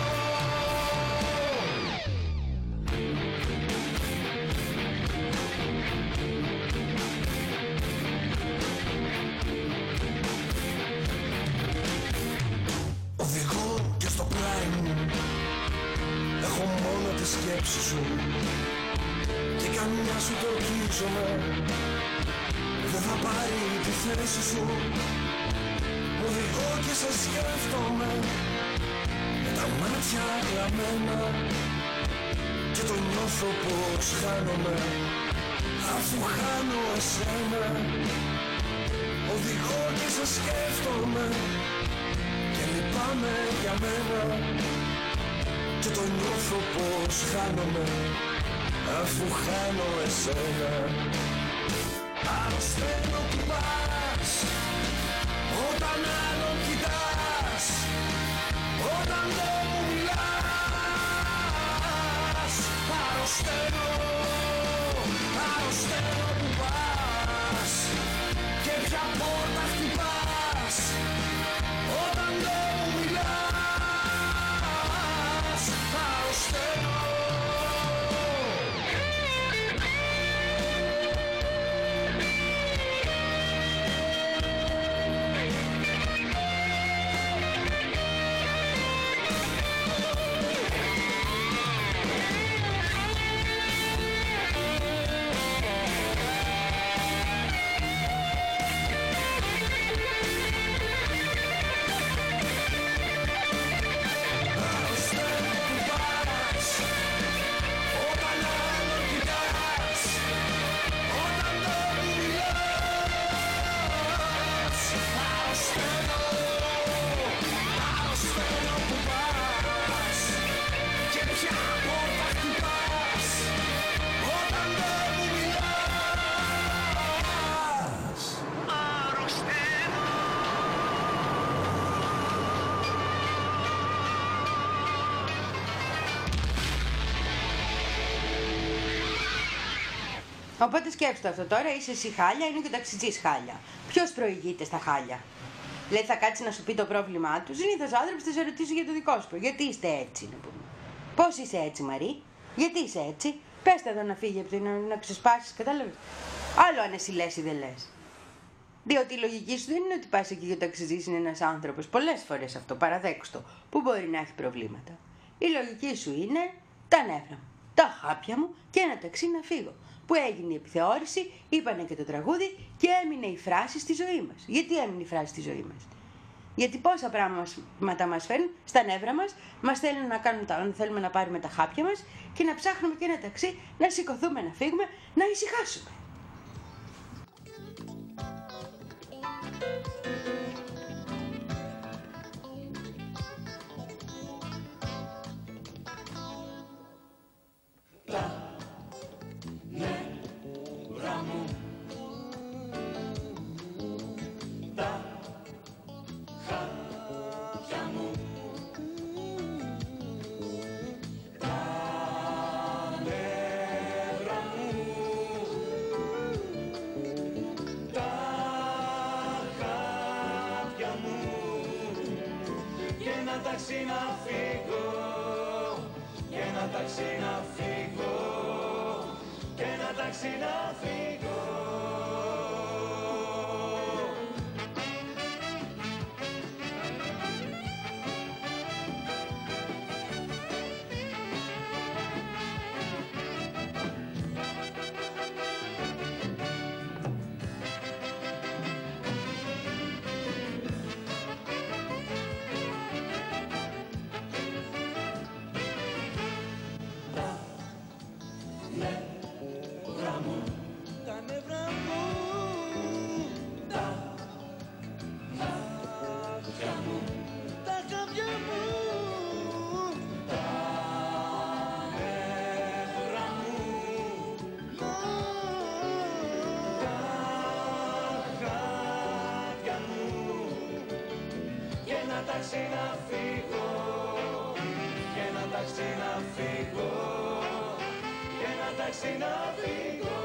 Speaker 13: Οδηγώ και στο πλάι μου έχω μόνο τη σκέψη σου και καμιά σου το ορκίζομαι, δεν θα πάρει τη θέση σου. Οδηγώ και σε σκέφτομαι με τα μάτια κλαμμένα και το νιώθω πως χάνομαι αφού χάνω εσένα. Οδηγώ και σε σκέφτομαι και λυπάμαι για μένα και το νιώθω πως χάνομαι αφού χάνω εσένα. Αρρωσταίνω που πας όταν άλλο κοιτάς, όταν δεν μου μιλάς. Αρρωσταίνω, αρρωσταίνω που πας και ποια πόρτα χτυπάς όταν δεν μου μιλάς. Αρρωσταίνω.
Speaker 2: Οπότε σκέψτε αυτό τώρα, είσαι εσύ χάλια, είναι και ο ταξιτζής χάλια. Ποιος προηγείται στα χάλια? Δηλαδή θα κάτσει να σου πει το πρόβλημά του. Συνήθως ο άνθρωπος θα σε ρωτήσει για το δικό σου. Γιατί είστε έτσι, να πούμε. Πώς είσαι έτσι, Μαρή? Γιατί είσαι έτσι? Πες τα εδώ να φύγει από το να, να ξεσπάσεις, κατάλαβες. Άλλο αν εσύ λες ή δεν λες. Διότι η λογική σου δεν είναι ότι πας εκεί και ο ταξιτζής είναι ένας άνθρωπος, πολλές φορές αυτό, παραδέξτο, που μπορεί να έχει προβλήματα. Η λογική σου είναι τα νεύρα μου, τα χάπια μου και ένα ταξί να φύγω. Που έγινε η επιθεώρηση, είπανε και το τραγούδι και έμεινε η φράση στη ζωή μας. Γιατί έμεινε η φράση στη ζωή μας? Γιατί πόσα πράγματα μας φέρνουν στα νεύρα μας, μας θέλουν να κάνουν τα, θέλουμε να πάρουμε τα χάπια μας και να ψάχνουμε και ένα ταξί, να σηκωθούμε, να φύγουμε, να ησυχάσουμε.
Speaker 4: Να φύγω, και ένα ταξί να φύγω, και ένα ταξί να φύγω. ταξί να φύγω, και ένα ταξί να φύγω, και ένα ταξί να φύγω.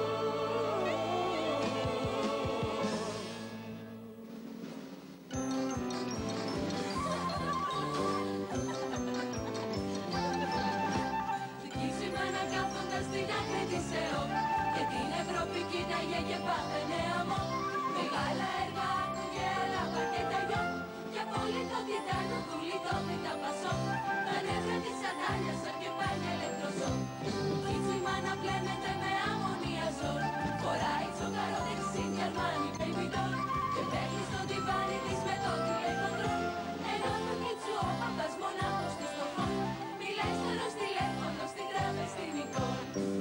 Speaker 10: Δικήσιμα να κάθοντας στην άκρη της ΕΟ και την Ευρώπη κοίταγε και πάθε νέαμο. Μεγάλα έργα άκουγε αλλά πακέτα γιο για πολύ το τιτάνο του λιτότητα πασό. Τα νεύρα της σατάνιας σαν και πάλι ηλεκτροσό. Κίτσιμα να πλένεται με αμμονία ζώο. Φοράει τσοκαρό δεξί και αρμάνι baby doll και παίρνει στο τιβάνι της με το τηλεκοντρόλ. Ενώ το κίτσου ο παπάς μονάχος του στο φων μιλάει στο ροζ τηλέφωνο στην τράπεζη Νικόλ.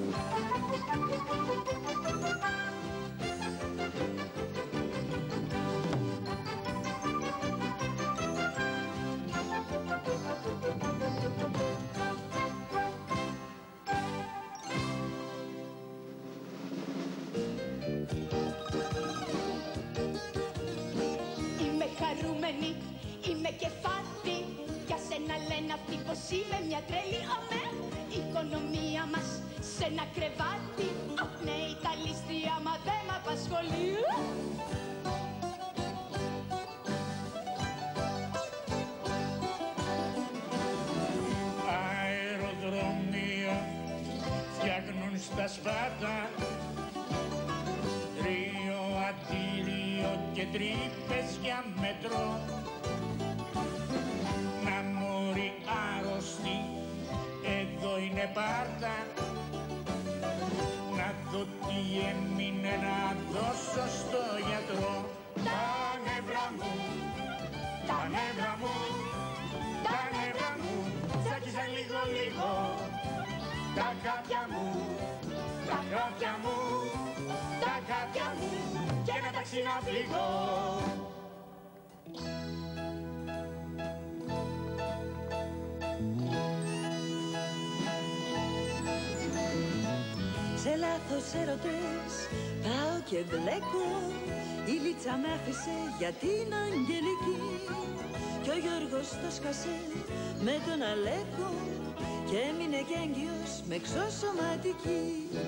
Speaker 14: Είμαι χαρούμενη, είμαι κεφάτη. Για σένα λένε αυτοί πως είμαι μια τρέλη. Αμέ, η οικονομία μας σε ένα κρεβάτι. Αχ, ναι, η ταλίστρια μα δεν μ' απασχολεί.
Speaker 15: Αεροδρομία φτιάχνουν στα Σπάτα, τρίο, αντίριο και τρύπες για μετρό. Να μωρή άρρωστη, εδώ είναι πάρτα. Να δω τι έμεινε να δώσω στο γιατρό. Τα νεύρα μου, τα νεύρα μου, τα νεύρα μου τσάκισαν λίγο λίγο. Τα χάπια μου, τα χάπια μου, τα χάπια μου και ένα ταξί να φύγω.
Speaker 10: Σε λάθος ερωτές πάω και μπλέκω. Η Λίτσα με άφησε για την Αγγελική κι ο Γιώργος το σκάσε με τον Αλέκο και έμεινε και έγκυος με εξωσωματική.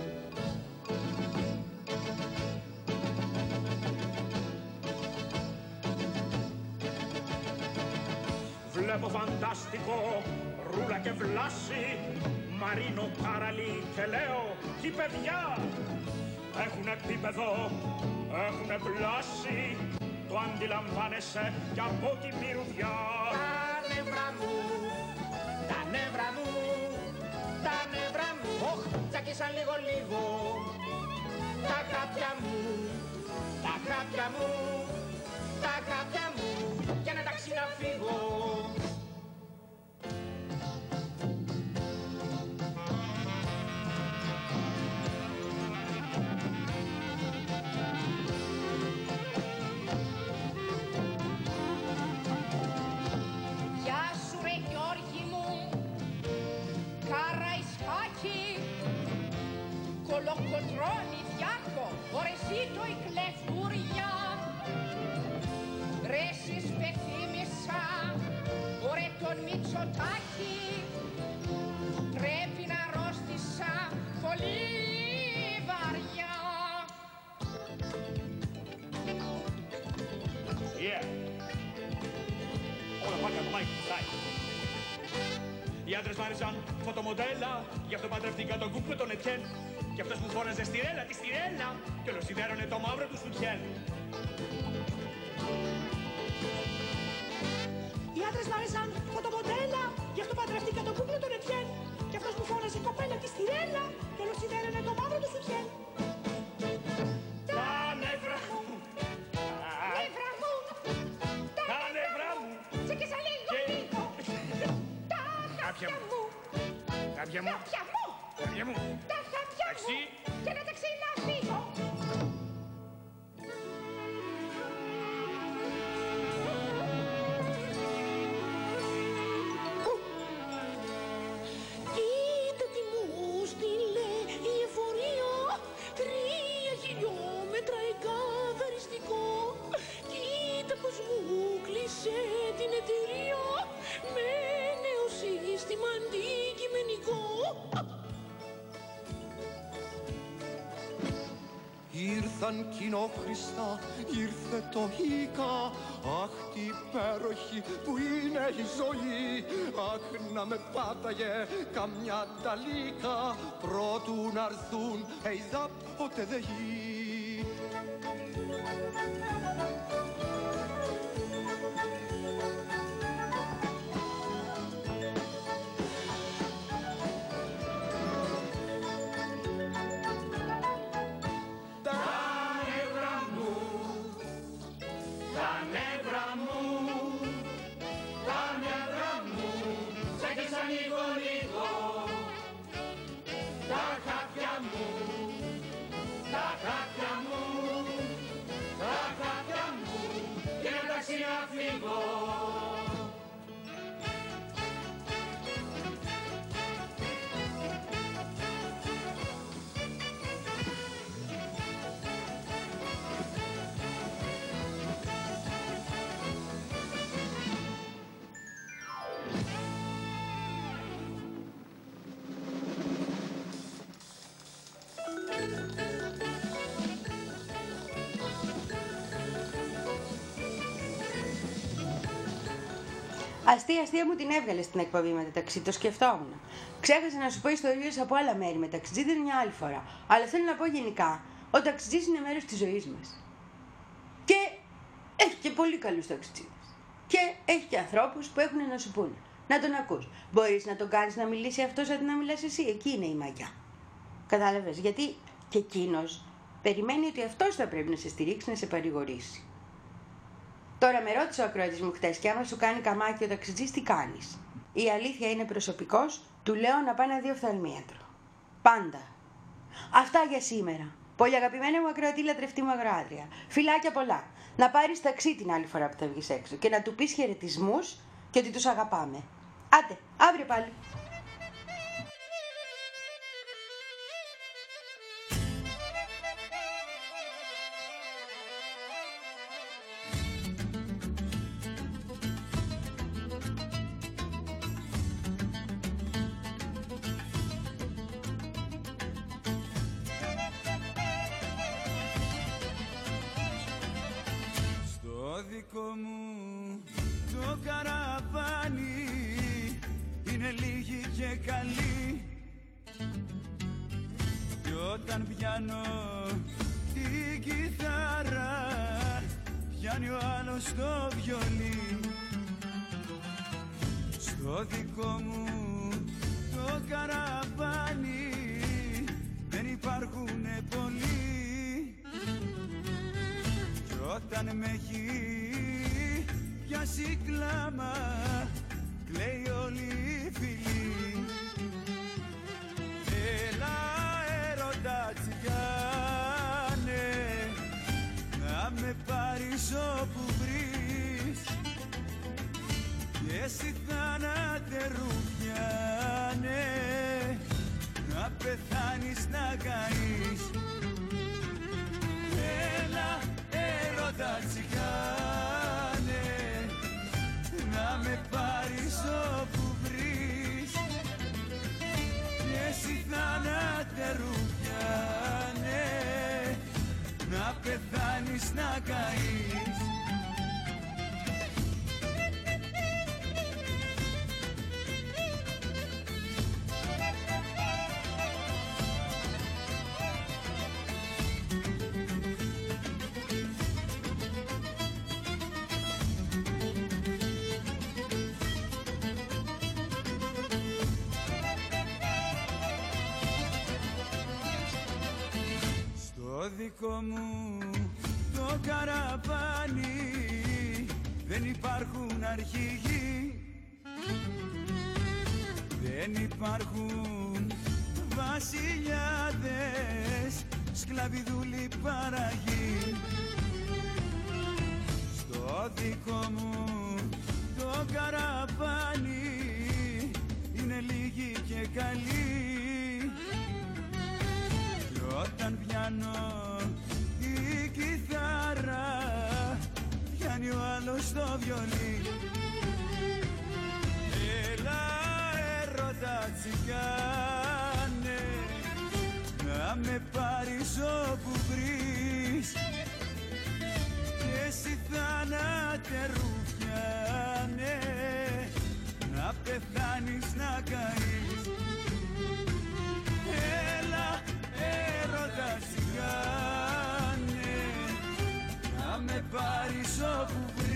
Speaker 15: Βλέπω φαντάστικο, ρούλα και βλάση, Μαρίνο, Καραλί και λέω τι παιδιά έχουν επίπεδο, έχουν πλάση. αντιλαμβάνεσαι κι από την μυρουδιά.
Speaker 16: Τα νεύρα μου, τα νεύρα μου, τα νεύρα μου, οχ, τσακίσαν λίγο λίγο. Τα χάπια μου, τα χάπια μου, τα χάπια μου, για να ταξί να φύγω.
Speaker 6: Κολοκοτρώνει διάκο, ορεσίτο η κλεφτούρια. Ρε εσείς πεθύμησα, ωρε τον Μητσοτάκη. Πρέπει να αρρώστησα πολύ βαριά.
Speaker 15: Yeah. Όλα πάνε από Μάικ Σάι. Οι άντρες μ' άρεσαν φωτομοντέλα, γι' αυτό παντρευτήκα τον Κουκ με τον Ετιέν. Κι αυτός μου φώναζε στιρέλα, τη στιρέλα, κι όλος σιδέρωνε το μαύρο του σουτιέν.
Speaker 10: Οι άντρες μ' άρεσαν φωτομοντέλα, γι' αυτό παντρευτήκα τον Κουκ με τον Ετιέν. Κι αυτός μου φώναζε κοπέλα τη στιρέλα, κι όλος σιδέρωνε το μαύρο του σουτιέν.
Speaker 15: Τα νεύρα μου,
Speaker 6: νεύρα μου,
Speaker 15: τα νεύρα μου,
Speaker 6: τσακίσα λίγο λίγο. Τα χάπια μου,
Speaker 15: χάπια μου,
Speaker 6: χάπια μου,
Speaker 15: χάπια μου,
Speaker 6: τα χάπια μου, και να ταξί να φύγω.
Speaker 10: Κοίτα τι μου στείλε η εφορία, τρία χιλιόμετρα εκαθαριστικό. Κοίτα πως μου κλείσε την εταιρεία με νέο σύστημα αντικειμενικό.
Speaker 17: Ήρθαν κοινόχρηστα, ήρθε το Ίκα. Αχ, τι υπέροχη που είναι η ζωή. Αχ, να με πάταγε καμιά ταλίκα πρότου να έρθουν εϊδά ποτέ δε γη.
Speaker 2: Αστεία, αστεία μου την έβγαλε στην εκπομπή με τα ταξί, το σκεφτόμουν. Ξέχασα να σου πω ιστορίες από άλλα μέρη με ταξιτζίδες μια άλλη φορά. Αλλά θέλω να πω γενικά, ο ταξιτζής είναι μέρος της ζωής μας. Και έχει και πολύ καλούς ταξιτζίδες. Και έχει και ανθρώπους που έχουν να σου πούνε. Να τον ακούς. Μπορείς να τον κάνεις να μιλήσει αυτός αντί να μιλάς εσύ. Εκεί είναι η μαγιά. Κατάλαβες, γιατί και εκείνος περιμένει ότι αυτός θα πρέπει να σε στηρίξει, να σε παρηγορήσει. Τώρα με ρώτησε ο ακροατής μου χτες και άμα σου κάνει καμάκι ο ταξιτζής, τι κάνεις. Η αλήθεια είναι προσωπικός, του λέω να πάει να δει οφθαλμίατρο. Πάντα. Αυτά για σήμερα. Πολύ αγαπημένη μου ακροατή, λατρευτή μου αγροάτρια. Φιλάκια πολλά. Να πάρεις ταξί την άλλη φορά που θα βγεις έξω και να του πεις χαιρετισμούς και ότι τους αγαπάμε. Άντε, αύριο πάλι.
Speaker 18: Το δικό μου το καραβάνι είναι λίγοι και καλοί κι όταν πιάνω την κιθάρα πιάνει ο άλλος το βιολί. Στο δικό μου το καραβάνι δεν υπάρχουνε πολλοί, κι όταν με έχει πιάσει κλάμα κλαίει όλη η φυλή. Έλα έρωτα τσιγάνε, να με πάρεις όπου βρεις, και εσύ θάνατε ρουφιάνε, να πεθάνεις να καείς. Έλα έρωτα τσιγάνε, να με πάρεις όπου βρεις, και εσύ θάνατε ρουφιάνε, να πεθάνεις να καείς. Το δικό μου το καραβάνι δεν υπάρχουν αρχηγοί, δεν υπάρχουν βασιλιάδες, σκλαβιδούλοι παραγοί. Στο δικό μου το καραβάνι είναι λίγοι και καλοί, όταν πιάνω τη κιθάρα πιάνει ο άλλος το βιολί. Έλα έρωτα τσιγάνε, να με πάρεις όπου βρεις, και εσύ θάνατε ρουφιάνε, να πεθάνεις να καείς. Έλα έρωτα τσιγάνε, να με πάρεις όπου βρεις,